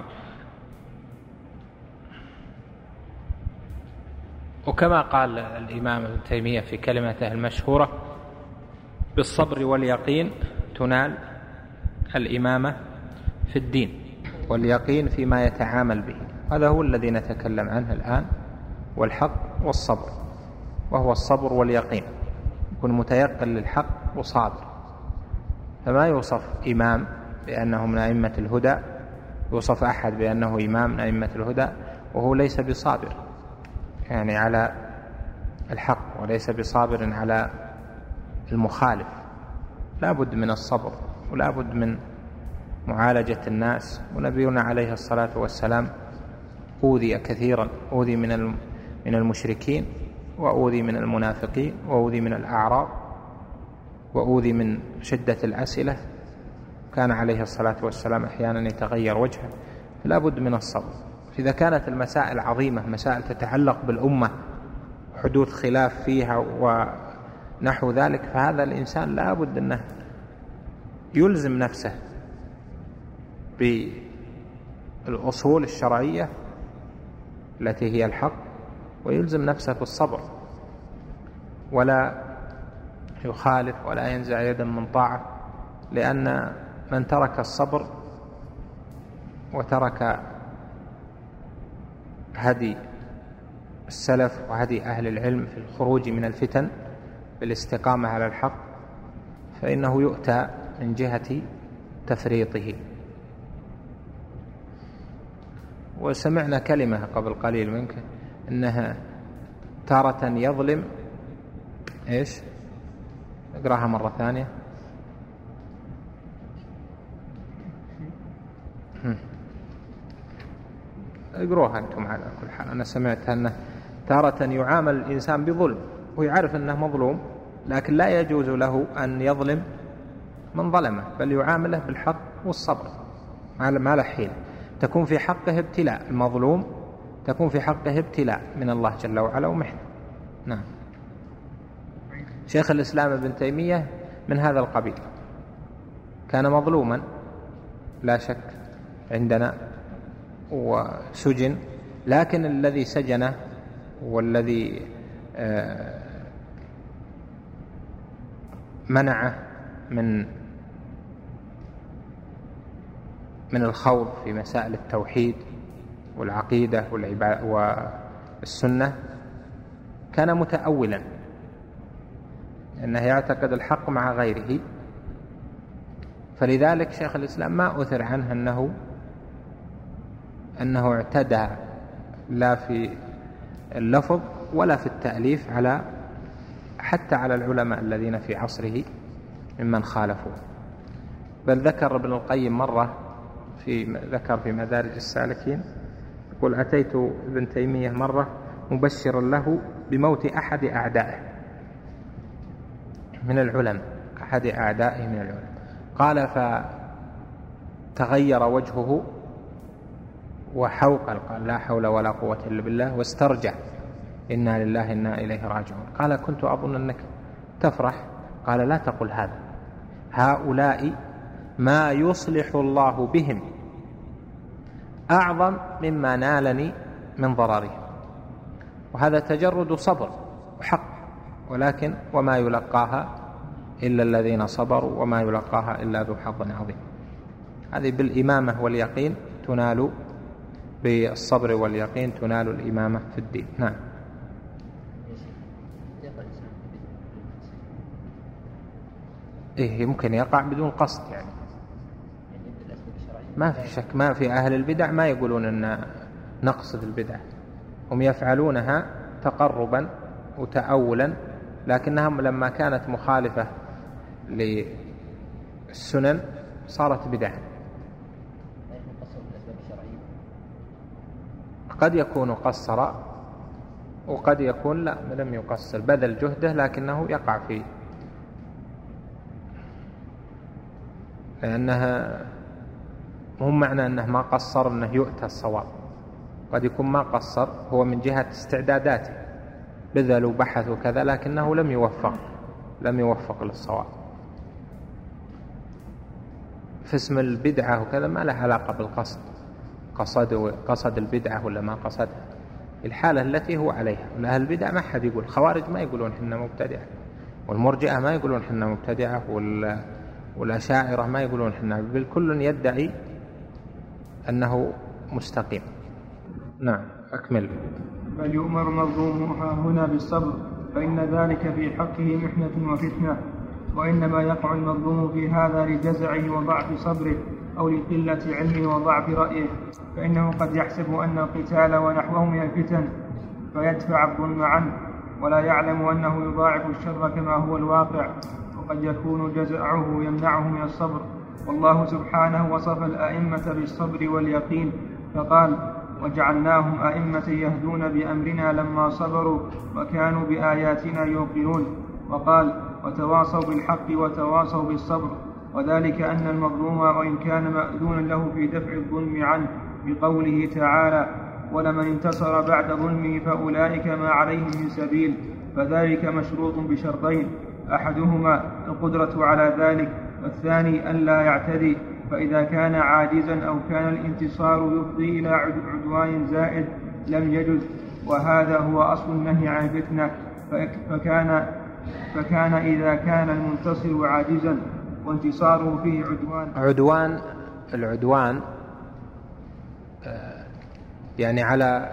وكما قال الإمام ابن تيمية في كلمته المشهورة بالصبر واليقين تنال الإمامة في الدين، واليقين فيما يتعامل به. هذا هو الذي نتكلم عنه الآن، والحق والصبر، وهو الصبر واليقين، يكون متيقن للحق وصابر. فما يوصف إمام بأنه من أئمة الهدى، يوصف أحد بأنه إمام من أئمة الهدى وهو ليس بصابر يعني على الحق، وليس بصابر على المخالف. لا بد من الصبر ولا بد من معالجة الناس. ونبينا عليه الصلاة والسلام أوذي كثيرا، أوذي من المشركين، وأوذي من المنافقين، وأوذي من الأعراب، وأوذي من شدة الأسئلة. كان عليه الصلاة والسلام أحيانا يتغير وجهه، فلا بد من الصبر. إذا كانت المسائل عظيمة، مسائل تتعلق بالأمة حدوث خلاف فيها ونحو ذلك، فهذا الإنسان لا بد أنه يلزم نفسه بالأصول الشرعية التي هي الحق، ويلزم نفسه بالصبر، ولا يخالف ولا ينزع يدا من طاعة، لأن من ترك الصبر وترك هدي السلف وهدي أهل العلم في الخروج من الفتن بالاستقامة على الحق فإنه يؤتى من جهة تفريطه. وسمعنا كلمة قبل قليل منك إنها تارة يظلم إيش؟ اقرأها مرة ثانية. اقروها أنتم على كل حال. أنا سمعت أنه تارة يعامل الإنسان بظلم ويعرف أنه مظلوم، لكن لا يجوز له أن يظلم من ظلمه، بل يعامله بالحق والصبر ما له حيلة. تكون في حقه ابتلاء، المظلوم تكون في حقه ابتلاء من الله جل وعلا ومحنة. نعم. شيخ الإسلام ابن تيمية من هذا القبيل، كان مظلوما لا شك عندنا وسجن، لكن الذي سجنه والذي منعه من الخوض في مسائل التوحيد والعقيدة والسنة كان متأولا، أنه يعتقد الحق مع غيره. فلذلك شيخ الإسلام ما أثر عنه أنه اعتدى لا في اللفظ ولا في التأليف حتى على العلماء الذين في عصره ممن خالفوه. بل ذكر ابن القيم مرة ذكر في مدارج السالكين، يقول: أتيت ابن تيمية مرة مبشرا له بموت أحد أعدائه من العلماء، أحد أعدائه من العلماء. قال: فتغير وجهه وحوقل، قال: لا حول ولا قوة إلا بالله، واسترجع: إنا لله إنا إليه راجعون. قال: كنت أظن أنك تفرح. قال: لا تقل هذا، هؤلاء ما يصلح الله بهم أعظم مما نالني من ضررهم. وهذا تجرد صبر وحق، ولكن وما يلقاها إلا الذين صبروا وما يلقاها إلا ذو حظ عظيم. هذه بالإمامة واليقين تنال، بالصبر واليقين تنال الإمامة في الدين. نعم. يمكن يقع بدون قصد، يعني ما في شك. ما في أهل البدع ما يقولون أن نقصد البدع، هم يفعلونها تقربا وتأولا، لكنهم لما كانت مخالفة للسنن صارت بدعة. قد يكون قصر وقد يكون لا، لم يقصر، بذل جهده لكنه يقع فيه، لأنها مهم معنى أنه ما قصر أنه يؤتى الصواب. قد يكون ما قصر هو من جهة استعداداته، بذل وبحث وكذا، لكنه لم يوفق للصواب. فاسم البدعة وكذا ما له علاقة بالقصد، قصد البدعة ولا ما قصدها، الحالة التي هو عليها. أهل البدع ما حد يقول، الخوارج ما يقولون حنا مبتدعة، والمرجئة ما يقولون حنا مبتدعة، والأشاعرة ما يقولون حنا، بل كل يدعي أنه مستقيم. نعم. أكمل. بل يؤمر مظلومها هنا بالصبر، فإن ذلك في حقه محنة وفتنة، وإنما يقع المظلوم في هذا لجزعه وضعف صبره، أو لقلة علمه وضعف رأيه، فإنه قد يحسب أن القتال ونحوه من الفتن فيدفع الظلم عنه، ولا يعلم أنه يضاعف الشر كما هو الواقع، وقد يكون جزعه يمنعه من الصبر. والله سبحانه وصف الأئمة بالصبر واليقين فقال: وجعلناهم أئمة يهدون بأمرنا لما صبروا وكانوا بآياتنا يوقنون. وقال: وتواصوا بالحق وتواصوا بالصبر. وذلك أن المظلوم وإن كان مأذونا له في دفع الظلم عنه، بقوله تعالى: ولمن انتصر بعد ظلمه فأولئك ما عليهم من سبيل، فذلك مشروط بشرطين: أحدهما القدرة على ذلك، والثاني أن لا يعتدي. فإذا كان عاجزا أو كان الانتصار يفضي إلى عدوان زائد لم يجز، وهذا هو أصل النهي عن الفتنة. فكان إذا كان المنتصر عاجزا وانتصاره فيه العدوان يعني على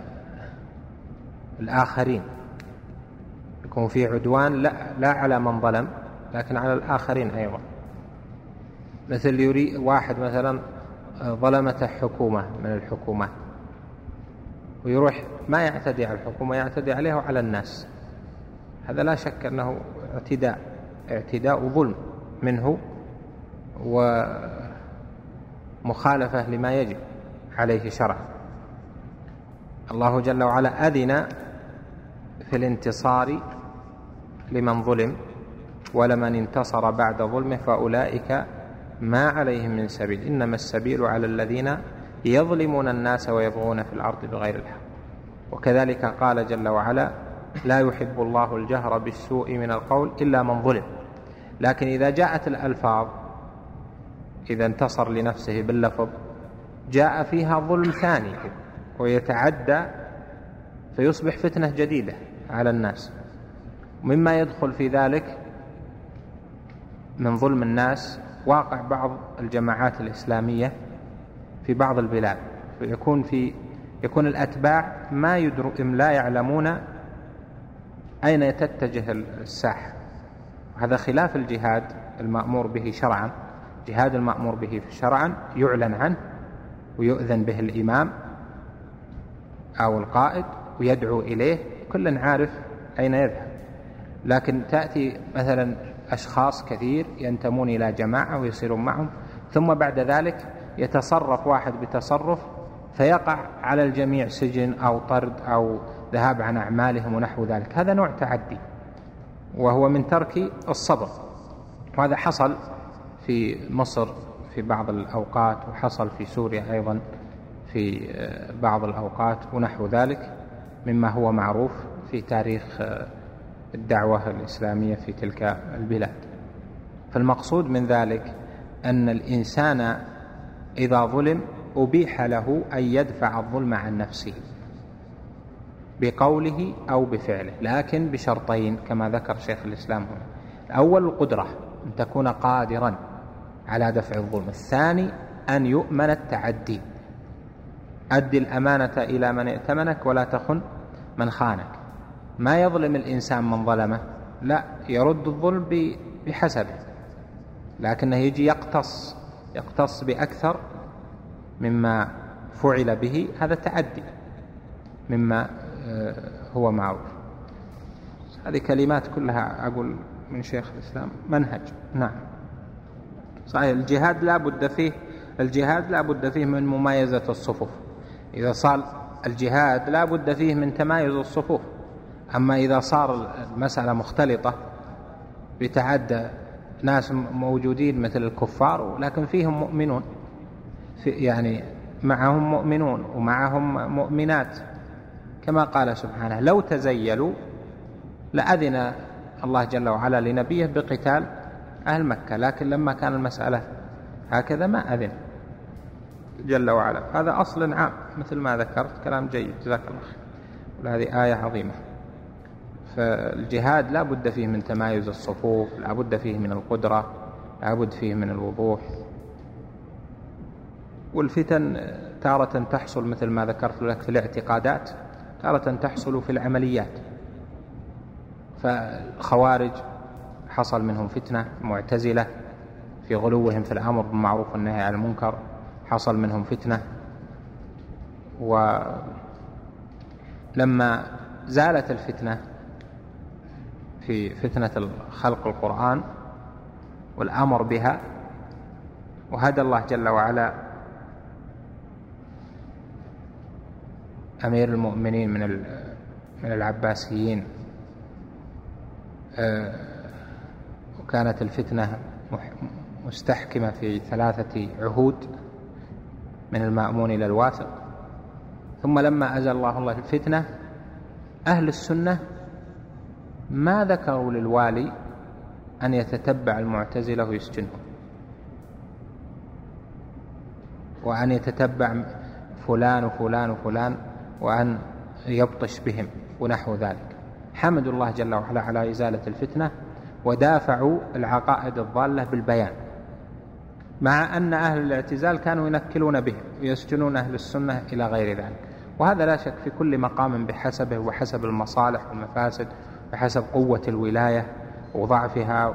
الآخرين، يكون في عدوان لا على من ظلم لكن على الآخرين أيضا. مثل يريد واحد مثلا ظلمته حكومة من الحكومات، ويروح ما يعتدي على الحكومة، يعتدي عليها وعلى الناس، هذا لا شك أنه اعتداء وظلم منه ومخالفة لما يجب عليه شرعا. الله جل وعلا أذن في الانتصار لمن ظلم، ولمن انتصر بعد ظلمه فأولئك ما عليهم من سبيل، إنما السبيل على الذين يظلمون الناس ويبغون في الأرض بغير الحق. وكذلك قال جل وعلا: لا يحب الله الجهر بالسوء من القول إلا من ظلم. لكن إذا جاءت الألفاظ، إذا انتصر لنفسه باللفظ، جاء فيها ظلم ثاني ويتعدى فيصبح فتنة جديدة على الناس. مما يدخل في ذلك من ظلم الناس واقع بعض الجماعات الإسلامية في بعض البلاد، يكون الأتباع لا يعلمون أين تتجه الساحة. هذا خلاف الجهاد المأمور به شرعا. جهاد المأمور به شرعا يعلن عنه ويؤذن به الإمام أو القائد ويدعو إليه، كل عارف أين يذهب. لكن تأتي مثلا أشخاص كثير ينتمون إلى جماعة ويصيرون معهم، ثم بعد ذلك يتصرف واحد بتصرف فيقع على الجميع سجن أو طرد أو ذهاب عن أعمالهم ونحو ذلك. هذا نوع تعدي وهو من ترك الصبر، وهذا حصل في مصر في بعض الأوقات، وحصل في سوريا أيضا في بعض الأوقات ونحو ذلك مما هو معروف في تاريخ الدعوة الإسلامية في تلك البلاد. فالمقصود من ذلك أن الإنسان إذا ظلم أبيح له أن يدفع الظلم عن نفسه بقوله أو بفعله، لكن بشرطين كما ذكر شيخ الإسلام هنا: الأول القدرة، أن تكون قادرا على دفع الظلم. الثاني أن يؤمن التعدي، أدي الأمانة إلى من ائتمنك ولا تخن من خانك. ما يظلم الإنسان من ظلمه، لا، يرد الظلم بحسبه، لكنه يجي يقتص بأكثر مما فعل به، هذا تعدي مما هو معروف. هذه كلمات كلها أقول من شيخ الإسلام منهج. نعم صحيح، الجهاد لا بد فيه من ممايزة الصفوف. إذا صار الجهاد لا بد فيه من تمايز الصفوف. أما إذا صار المسألة مختلطة بتعدى ناس موجودين مثل الكفار لكن فيهم مؤمنون، يعني معهم مؤمنون ومعهم مؤمنات، كما قال سبحانه: لو تزيلوا لأذن الله جل وعلا لنبيه بقتال أهل مكة، لكن لما كان المسألة هكذا ما أذن جل وعلا. هذا أصل عام مثل ما ذكرت، كلام جيد جزاك الله خير، وهذه آية عظيمة. فالجهاد لا بد فيه من تمايز الصفوف، لا بد فيه من القدرة، لا بد فيه من الوضوح. والفتن تارة تحصل مثل ما ذكرت لك في الاعتقادات، تارة تحصل في العمليات. فالخوارج حصل منهم فتنة، معتزلة في غلوهم في الأمر بالمعروف والنهي عن المنكر حصل منهم فتنة. ولما زالت الفتنة في فتنة خلق القرآن والأمر بها، وهدى الله جل وعلا أمير المؤمنين من العباسيين، وكانت الفتنة مستحكمة في 3 عهود من المأمون إلى الواثق، ثم لما أزل الله الفتنة أهل السنة ما ذكروا للوالي أن يتتبع المعتزلة ويسجنهم، وأن يتتبع فلان وفلان وفلان وأن يبطش بهم ونحو ذلك. حمدوا الله جل وعلا على إزالة الفتنة ودافعوا العقائد الضالة بالبيان، مع أن أهل الاعتزال كانوا ينكلون بهم ويسجنون أهل السنة إلى غير ذلك. وهذا لا شك في كل مقام بحسبه وحسب المصالح والمفاسد وحسب قوة الولاية وضعفها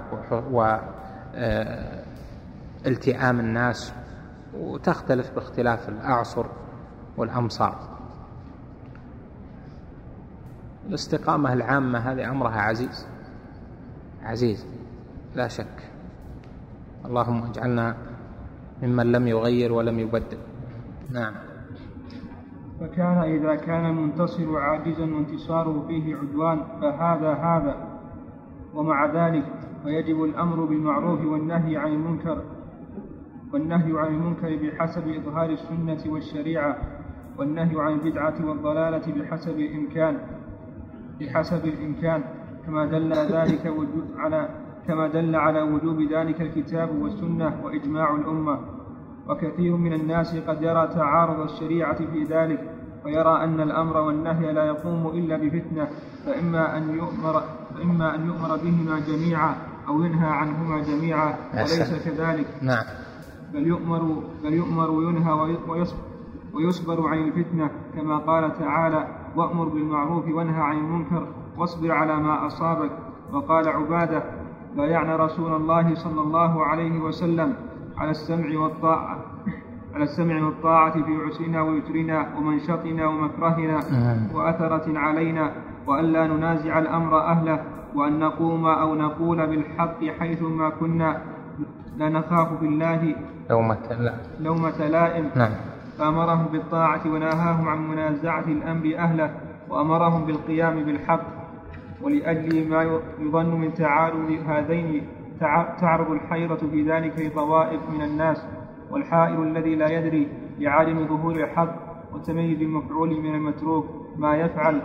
والتئام الناس، وتختلف باختلاف الأعصر والأمصار. الاستقامة العامة هذه أمرها عزيز لا شك. اللهم اجعلنا ممن لم يغير ولم يبدل. نعم. فكان إذا كان المنتصر عاجزا وانتصاره فيه عدوان فهذا ومع ذلك فيجب الأمر بالمعروف والنهي عن المنكر بحسب إظهار السنة والشريعة، والنهي عن البدعة والضلالة بحسب الإمكان كما دل على وجوب ذلك الكتاب والسنة وإجماع الأمة. وكثير من الناس قد يرى تعارض الشريعة في ذلك، ويرى أن الأمر والنهي لا يقوم إلا بفتنة، فإما أن يؤمر بهما جميعا أو ينهى عنهما جميعا، وليس كذلك. نعم. بل يؤمر وينهى ويصبر عن الفتنة، كما قال تعالى: وأمر بالمعروف وانهى عن المنكر واصبر على ما أصابك. وقال عبادة: بايعنا رسول الله صلى الله عليه وسلم على السمع والطاعة في عسرنا ويسرنا ومنشطنا ومكرهنا وأثرة علينا، وأن لا ننازع الأمر أهله، وأن نقوم أو نقول بالحق حيثما كنا، لا نخاف في الله لومة لائم. نعم. فأمرهم بالطاعة ونهاهم عن منازعة الأمر أهله، وأمرهم بالقيام بالحق. ولأجل ما يظن من تعارض هذين تعرض الحيرة في ذلك لطوائف من الناس، والحائر الذي لا يدري لعدم ظهور الحق وتمييز المفعول من المتروك ما يفعل،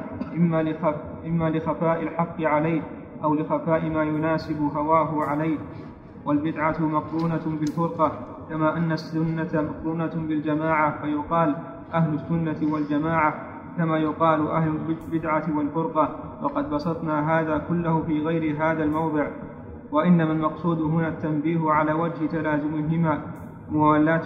إما لخفاء الحق عليه أو لخفاء ما يناسب هواه عليه. والبدعة مقرونة بالفرقة، كما أن السنة مقرونة بالجماعة، فيقال أهل السنة والجماعة كما يقال أهل البدعة والفرقة. وقد بسطنا هذا كله في غير هذا الموضع، وإنما المقصود هنا التنبيه على وجه تلازمهما موالاة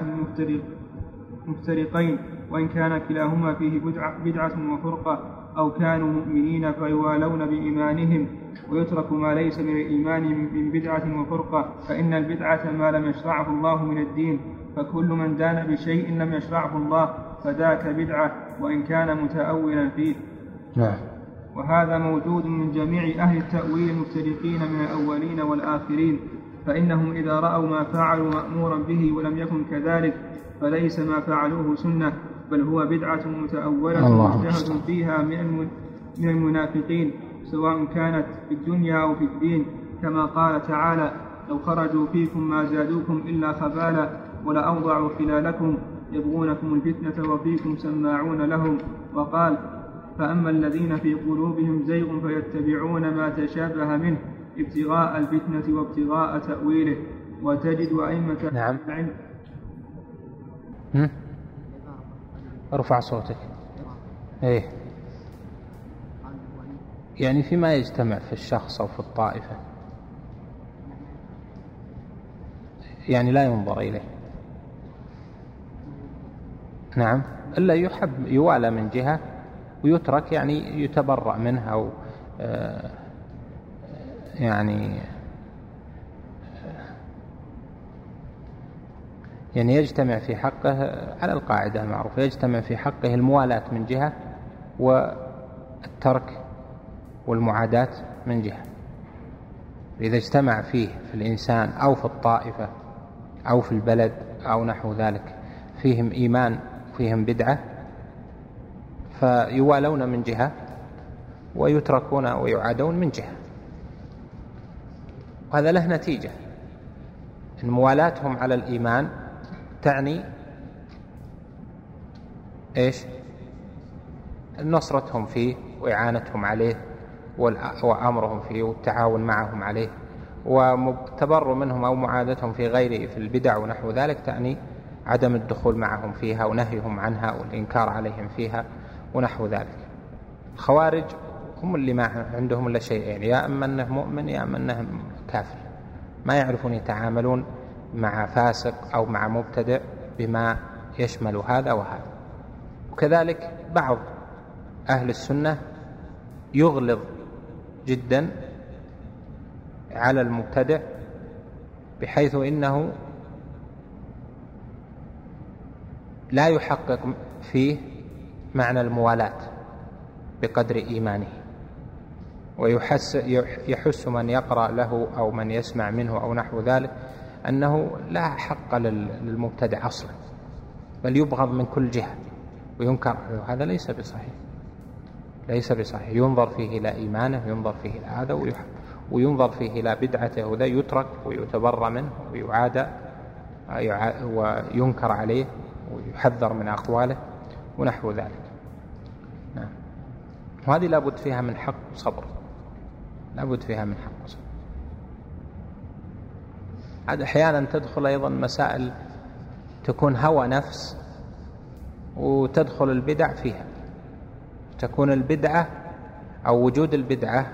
المفترقين، وإن كان كلاهما فيه بدعة وفرقة، أو كانوا مؤمنين فيوالون بإيمانهم، ويترك ما ليس من الإيمان من بدعة وفرقة. فإن البدعة ما لم يشرعه الله من الدين، فكل من دان بشيء لم يشرعه الله فذاك بدعة، وإن كان متأولا فيه. وهذا موجود من جميع أهل التأويل المفترقين من الأولين والآخرين، فإنهم إذا رأوا ما فعلوا مأمورا به ولم يكن كذلك فليس ما فعلوه سنة، بل هو بدعة متأولة مجتهد فيها من المنافقين، سواء كانت في الدنيا أو في الدين، كما قال تعالى: لو خرجوا فيكم ما زادوكم إلا خبالا ولأوضعوا خلالكم يبغونكم الفتنة وفيكم سماعون لهم. وقال: فأما الذين في قلوبهم زيغ فيتبعون ما تشابه منه ابتغاء الفتنة وابتغاء تأويله. وتجد أئمة العلم. ارفع صوتك. ايه يعني فيما يجتمع في الشخص أو في الطائفة، يعني لا ينظر إليه. نعم. إلا يحب يوالى من جهة ويترك، يعني يتبرأ منها، أو يعني يجتمع في حقه على القاعدة المعروفة، يجتمع في حقه الموالاة من جهة والترك والمعاداة من جهة. إذا اجتمع فيه في الإنسان أو في الطائفة أو في البلد أو نحو ذلك فيهم إيمان فيهم بدعة، فيوالون من جهة ويتركون ويعادون من جهة، وهذا له نتيجة. إن موالاتهم على الإيمان تعني إيش؟ نصرتهم فيه وإعانتهم عليه وأمرهم فيه والتعاون معهم عليه، والتبر منهم أو معادتهم في غيره في البدع ونحو ذلك تعني عدم الدخول معهم فيها ونهيهم عنها والإنكار عليهم فيها ونحو ذلك. الخوارج هم اللي ما عندهم إلا شيئين، يا أما أنه مؤمن يا أما أنه كافر، ما يعرفون يتعاملون مع فاسق أو مع مبتدع بما يشمل هذا وهذا. وكذلك بعض أهل السنة يغلظ جدا على المبتدع بحيث إنه لا يحقق فيه معنى الموالاة بقدر إيمانه، ويحس من يقرأ له أو من يسمع منه أو نحو ذلك أنه لا حق للمبتدع أصلا، بل يبغض من كل جهة وينكر. هذا ليس بصحيح. ينظر فيه إلى إيمانه، ينظر فيه إلى هذا، وينظر فيه إلى بدعته، وذا يترك ويتبرى منه ويعادى وينكر عليه ويحذر من أقواله ونحو ذلك. نعم. وهذه لابد فيها من حق صبر، هذا أحيانا تدخل أيضا مسائل تكون هوى نفس وتدخل البدع فيها، تكون البدعة أو وجود البدعة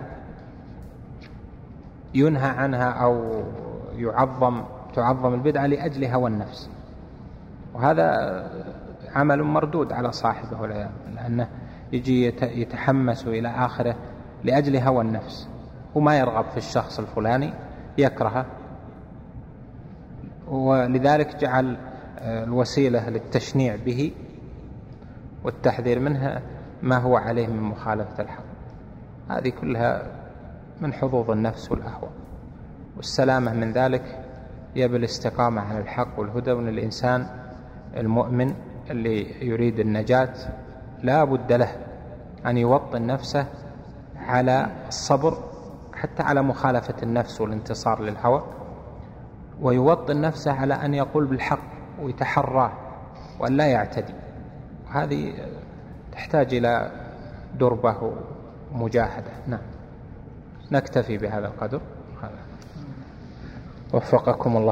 ينهى عنها أو تعظم البدعة لأجل هوى النفس، وهذا عمل مردود على صاحبه لأنه يجي يتحمس إلى آخره لأجل هوى النفس، وما يرغب في الشخص الفلاني، يكرهه، ولذلك جعل الوسيلة للتشنيع به والتحذير منها ما هو عليه من مخالفة الحق. هذه كلها من حظوظ النفس والأهواء، والسلامة من ذلك هي بالاستقامة على الحق والهدى. وأن الإنسان المؤمن اللي يريد النجاة لا بد له أن يوطن نفسه على الصبر حتى على مخالفة النفس والانتصار للهوى، ويوطن نفسه على أن يقول بالحق ويتحراه وأن لا يعتدي. هذه تحتاج إلى دربة ومجاهدة. نعم، نكتفي بهذا القدر. وفقكم الله.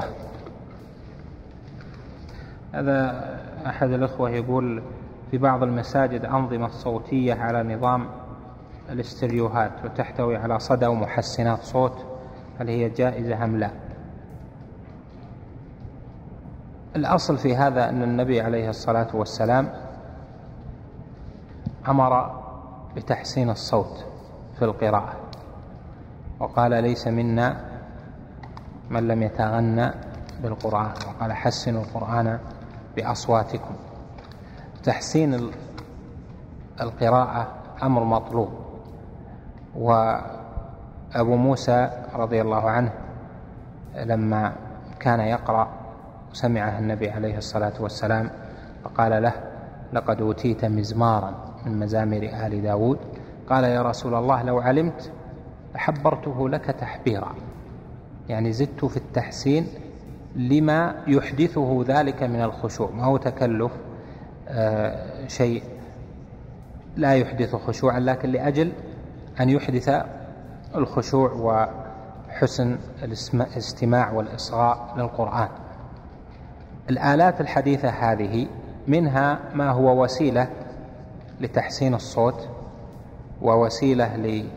هذا أحد الأخوة يقول في بعض المساجد أنظمة صوتية على نظام الاستريوهات وتحتوي على صدى ومحسنات صوت، هل هي جائزة أم لا؟ الأصل في هذا أن النبي عليه الصلاة والسلام أمر بتحسين الصوت في القراءة، وقال ليس منا من لم يتغنى بالقرآن، وقال حسنوا القرآن بأصواتكم. تحسين القراءة أمر مطلوب. وأبو موسى رضي الله عنه لما كان يقرأ سمعه النبي عليه الصلاة والسلام فقال له لقد أوتيت مزمارا من مزامير آل داود، قال يا رسول الله لو علمت لحبرته لك تحبيرا، يعني زدت في التحسين لما يحدثه ذلك من الخشوع، ما هو تكلف شيء لا يحدث خشوعا، لكن لأجل أن يحدث الخشوع وحسن الاستماع والإصغاء للقرآن. الآلات الحديثة هذه منها ما هو وسيلة لتحسين الصوت ووسيلة لأن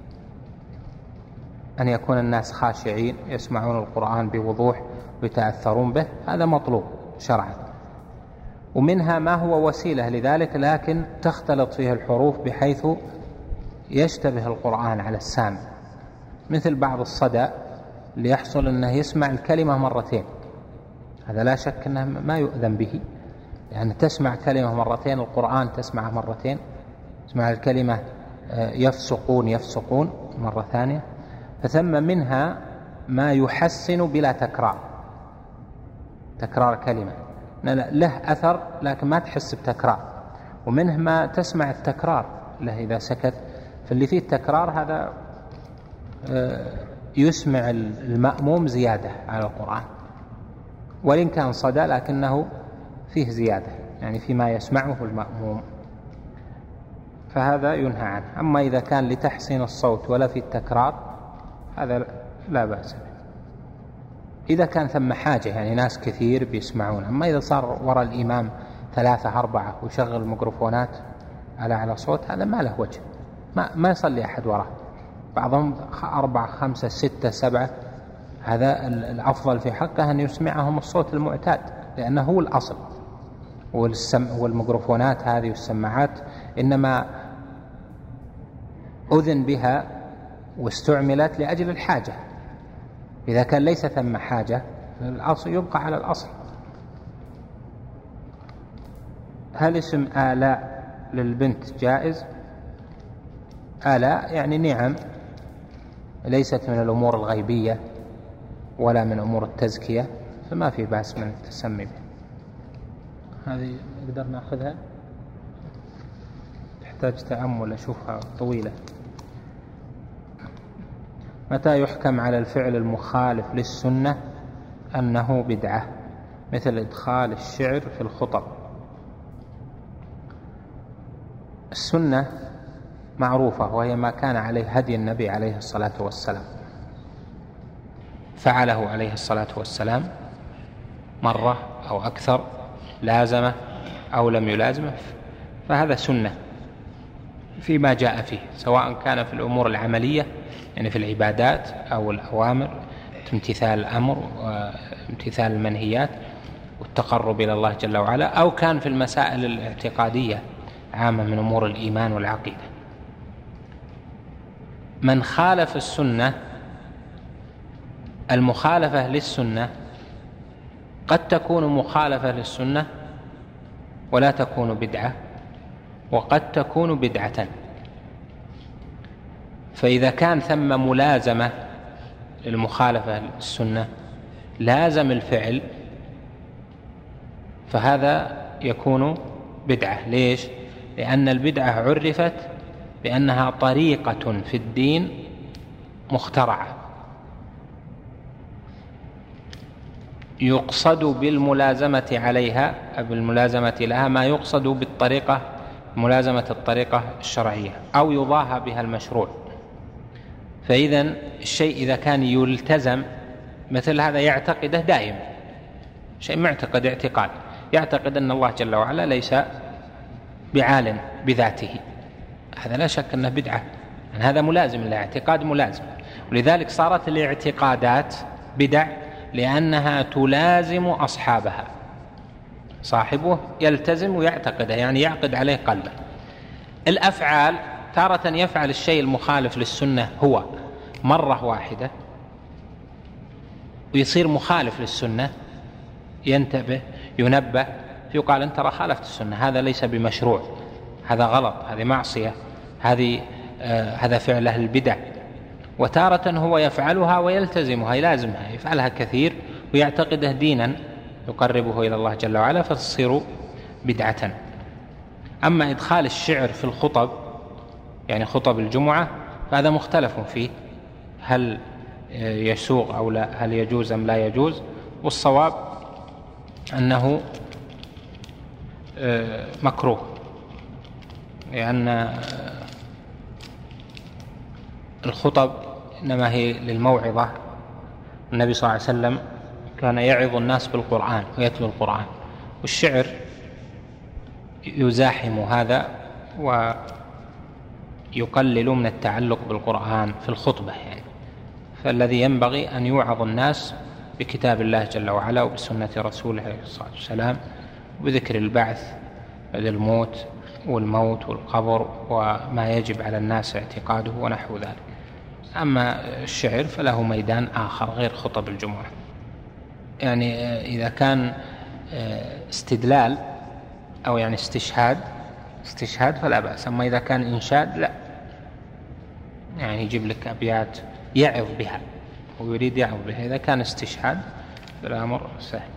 يكون الناس خاشعين يسمعون القرآن بوضوح ويتأثرون به، هذا مطلوب شرعا. ومنها ما هو وسيلة لذلك لكن تختلط فيه الحروف بحيث يشتبه القرآن على السامع، مثل بعض الصدى اللي يحصل أنه يسمع الكلمة مرتين، هذا لا شك أنه ما يؤذن به، يعني تسمع كلمة مرتين، القرآن تسمعه مرتين، تسمع الكلمة يفسقون مرة ثانية. فثم منها ما يحسن بلا تكرار كلمة له أثر لكن ما تحس بتكرار، ومنه ما تسمع التكرار له إذا سكت، فاللي فيه التكرار هذا يسمع المأموم زيادة على القرآن، وإن كان صدى لكنه فيه زيادة، يعني فيما يسمعه المأموم. فهذا ينهى عنه. أما إذا كان لتحسين الصوت ولا في التكرار هذا لا بأس به، إذا كان ثم حاجة يعني ناس كثير بيسمعون. أما إذا صار وراء الإمام 3 4 ويشغل الميكروفونات على صوت، هذا ما له وجه، ما يصلي أحد وراء. بعضهم 4 5 6 7، هذا الأفضل في حقه أن يسمعهم الصوت المعتاد، لأنه هو الأصل. والميكروفونات هذه والسماعات إنما أذن بها واستعملت لأجل الحاجة. إذا كان ليس ثم حاجة الأصل يبقى على الأصل. هل اسم آلاء للبنت جائز؟ آلاء يعني نعم، ليست من الأمور الغيبية ولا من أمور التزكية، فما في بأس من التسمي به. هذه نقدر نأخذها، تحتاج تأمل، أشوفها طويلة. متى يحكم على الفعل المخالف للسنة أنه بدعة؟ مثل إدخال الشعر في الخطب. السنة معروفة، وهي ما كان عليه هدي النبي عليه الصلاة والسلام، فعله عليه الصلاة والسلام مرة أو أكثر، لازمه أو لم يلازمه، فهذا سنة فيما جاء فيه، سواء كان في الأمور العملية يعني في العبادات أو الأوامر، امتثال الأمر وامتثال المنهيات والتقرب إلى الله جل وعلا، أو كان في المسائل الاعتقادية عامة من أمور الإيمان والعقيدة. من خالف السنة، المخالفة للسنة قد تكون مخالفة للسنة ولا تكون بدعة، وقد تكون بدعة. فإذا كان ثم ملازمة للمخالفة للسنة، لازم الفعل، فهذا يكون بدعة. ليش؟ لأن البدعة عرفت بأنها طريقة في الدين مخترعة، يقصد بالملازمة عليها، بالملازمة لها ما يقصد بالطريقة، ملازمة الطريقة الشرعية، أو يضاهى بها المشروع. فإذا الشيء إذا كان يلتزم مثل هذا يعتقده دائما، شيء معتقد اعتقاد، يعتقد أن الله جل وعلا ليس بعال بذاته، هذا لا شك أنه بدعة، يعني هذا ملازم له، اعتقاد ملازم. ولذلك صارت الاعتقادات بدع لأنها تلازم أصحابها، صاحبه يلتزم ويعتقده، يعني يعقد عليه قلبه. الأفعال تارة يفعل الشيء المخالف للسنة هو مرة واحدة ويصير مخالف للسنة، ينتبه ينبه فيقال أنت ترى خالفت السنة، هذا ليس بمشروع، هذا غلط، هذه معصية، هذا فعل أهل البدع. وتارة هو يفعلها ويلتزمها، يلازمها، يفعلها كثير ويعتقده دينا يقربه إلى الله جل وعلا، فتصير بدعة. أما إدخال الشعر في الخطب يعني خطب الجمعة فهذا مختلف فيه، هل يسوغ أو لا، هل يجوز أم لا يجوز؟ والصواب أنه مكروه، لأن الخطب إنما هي للموعظة. النبي صلى الله عليه وسلم كان يعظ الناس بالقرآن ويتلو القرآن، والشعر يزاحم هذا ويقلل من التعلق بالقرآن في الخطبة يعني. فالذي ينبغي أن يوعظ الناس بكتاب الله جل وعلا وبسنة رسوله عليه الصلاة والسلام، وبذكر البعث بعد الموت والموت والقبر وما يجب على الناس اعتقاده ونحو ذلك. أما الشعر فله ميدان آخر غير خطب الجمعة، يعني إذا كان استدلال أو يعني استشهاد فلا بأس. أما إذا كان إنشاد لا، يعني يجيب لك أبيات يعظ بها ويريد يعظ بها. إذا كان استشهاد فالأمر سهل،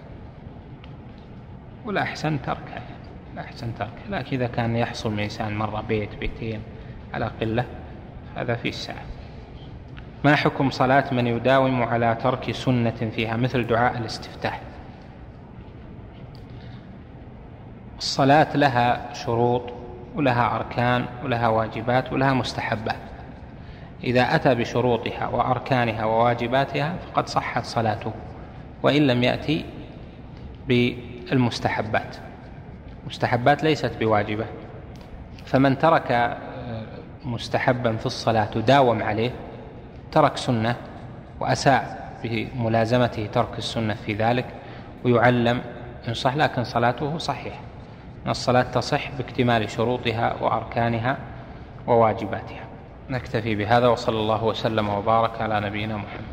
ولا أحسن تركها، لكن إذا كان يحصل من إنسان مرة بيت بيتين على قلة هذا فيه السعة. ما حكم صلاة من يداوم على ترك سنة فيها مثل دعاء الاستفتاح؟ الصلاة لها شروط ولها أركان ولها واجبات ولها مستحبات. إذا أتى بشروطها وأركانها وواجباتها فقد صحت صلاته، وإن لم يأتي بالمستحبات. مستحبات ليست بواجبة، فمن ترك مستحبا في الصلاة داوم عليه ترك سنة وأساء بملازمته ترك السنة في ذلك، ويعلم إن صح، لكن صلاته صحيح. الصلاة تصح باكتمال شروطها وأركانها وواجباتها. نكتفي بهذا، وصلى الله وسلم وبارك على نبينا محمد.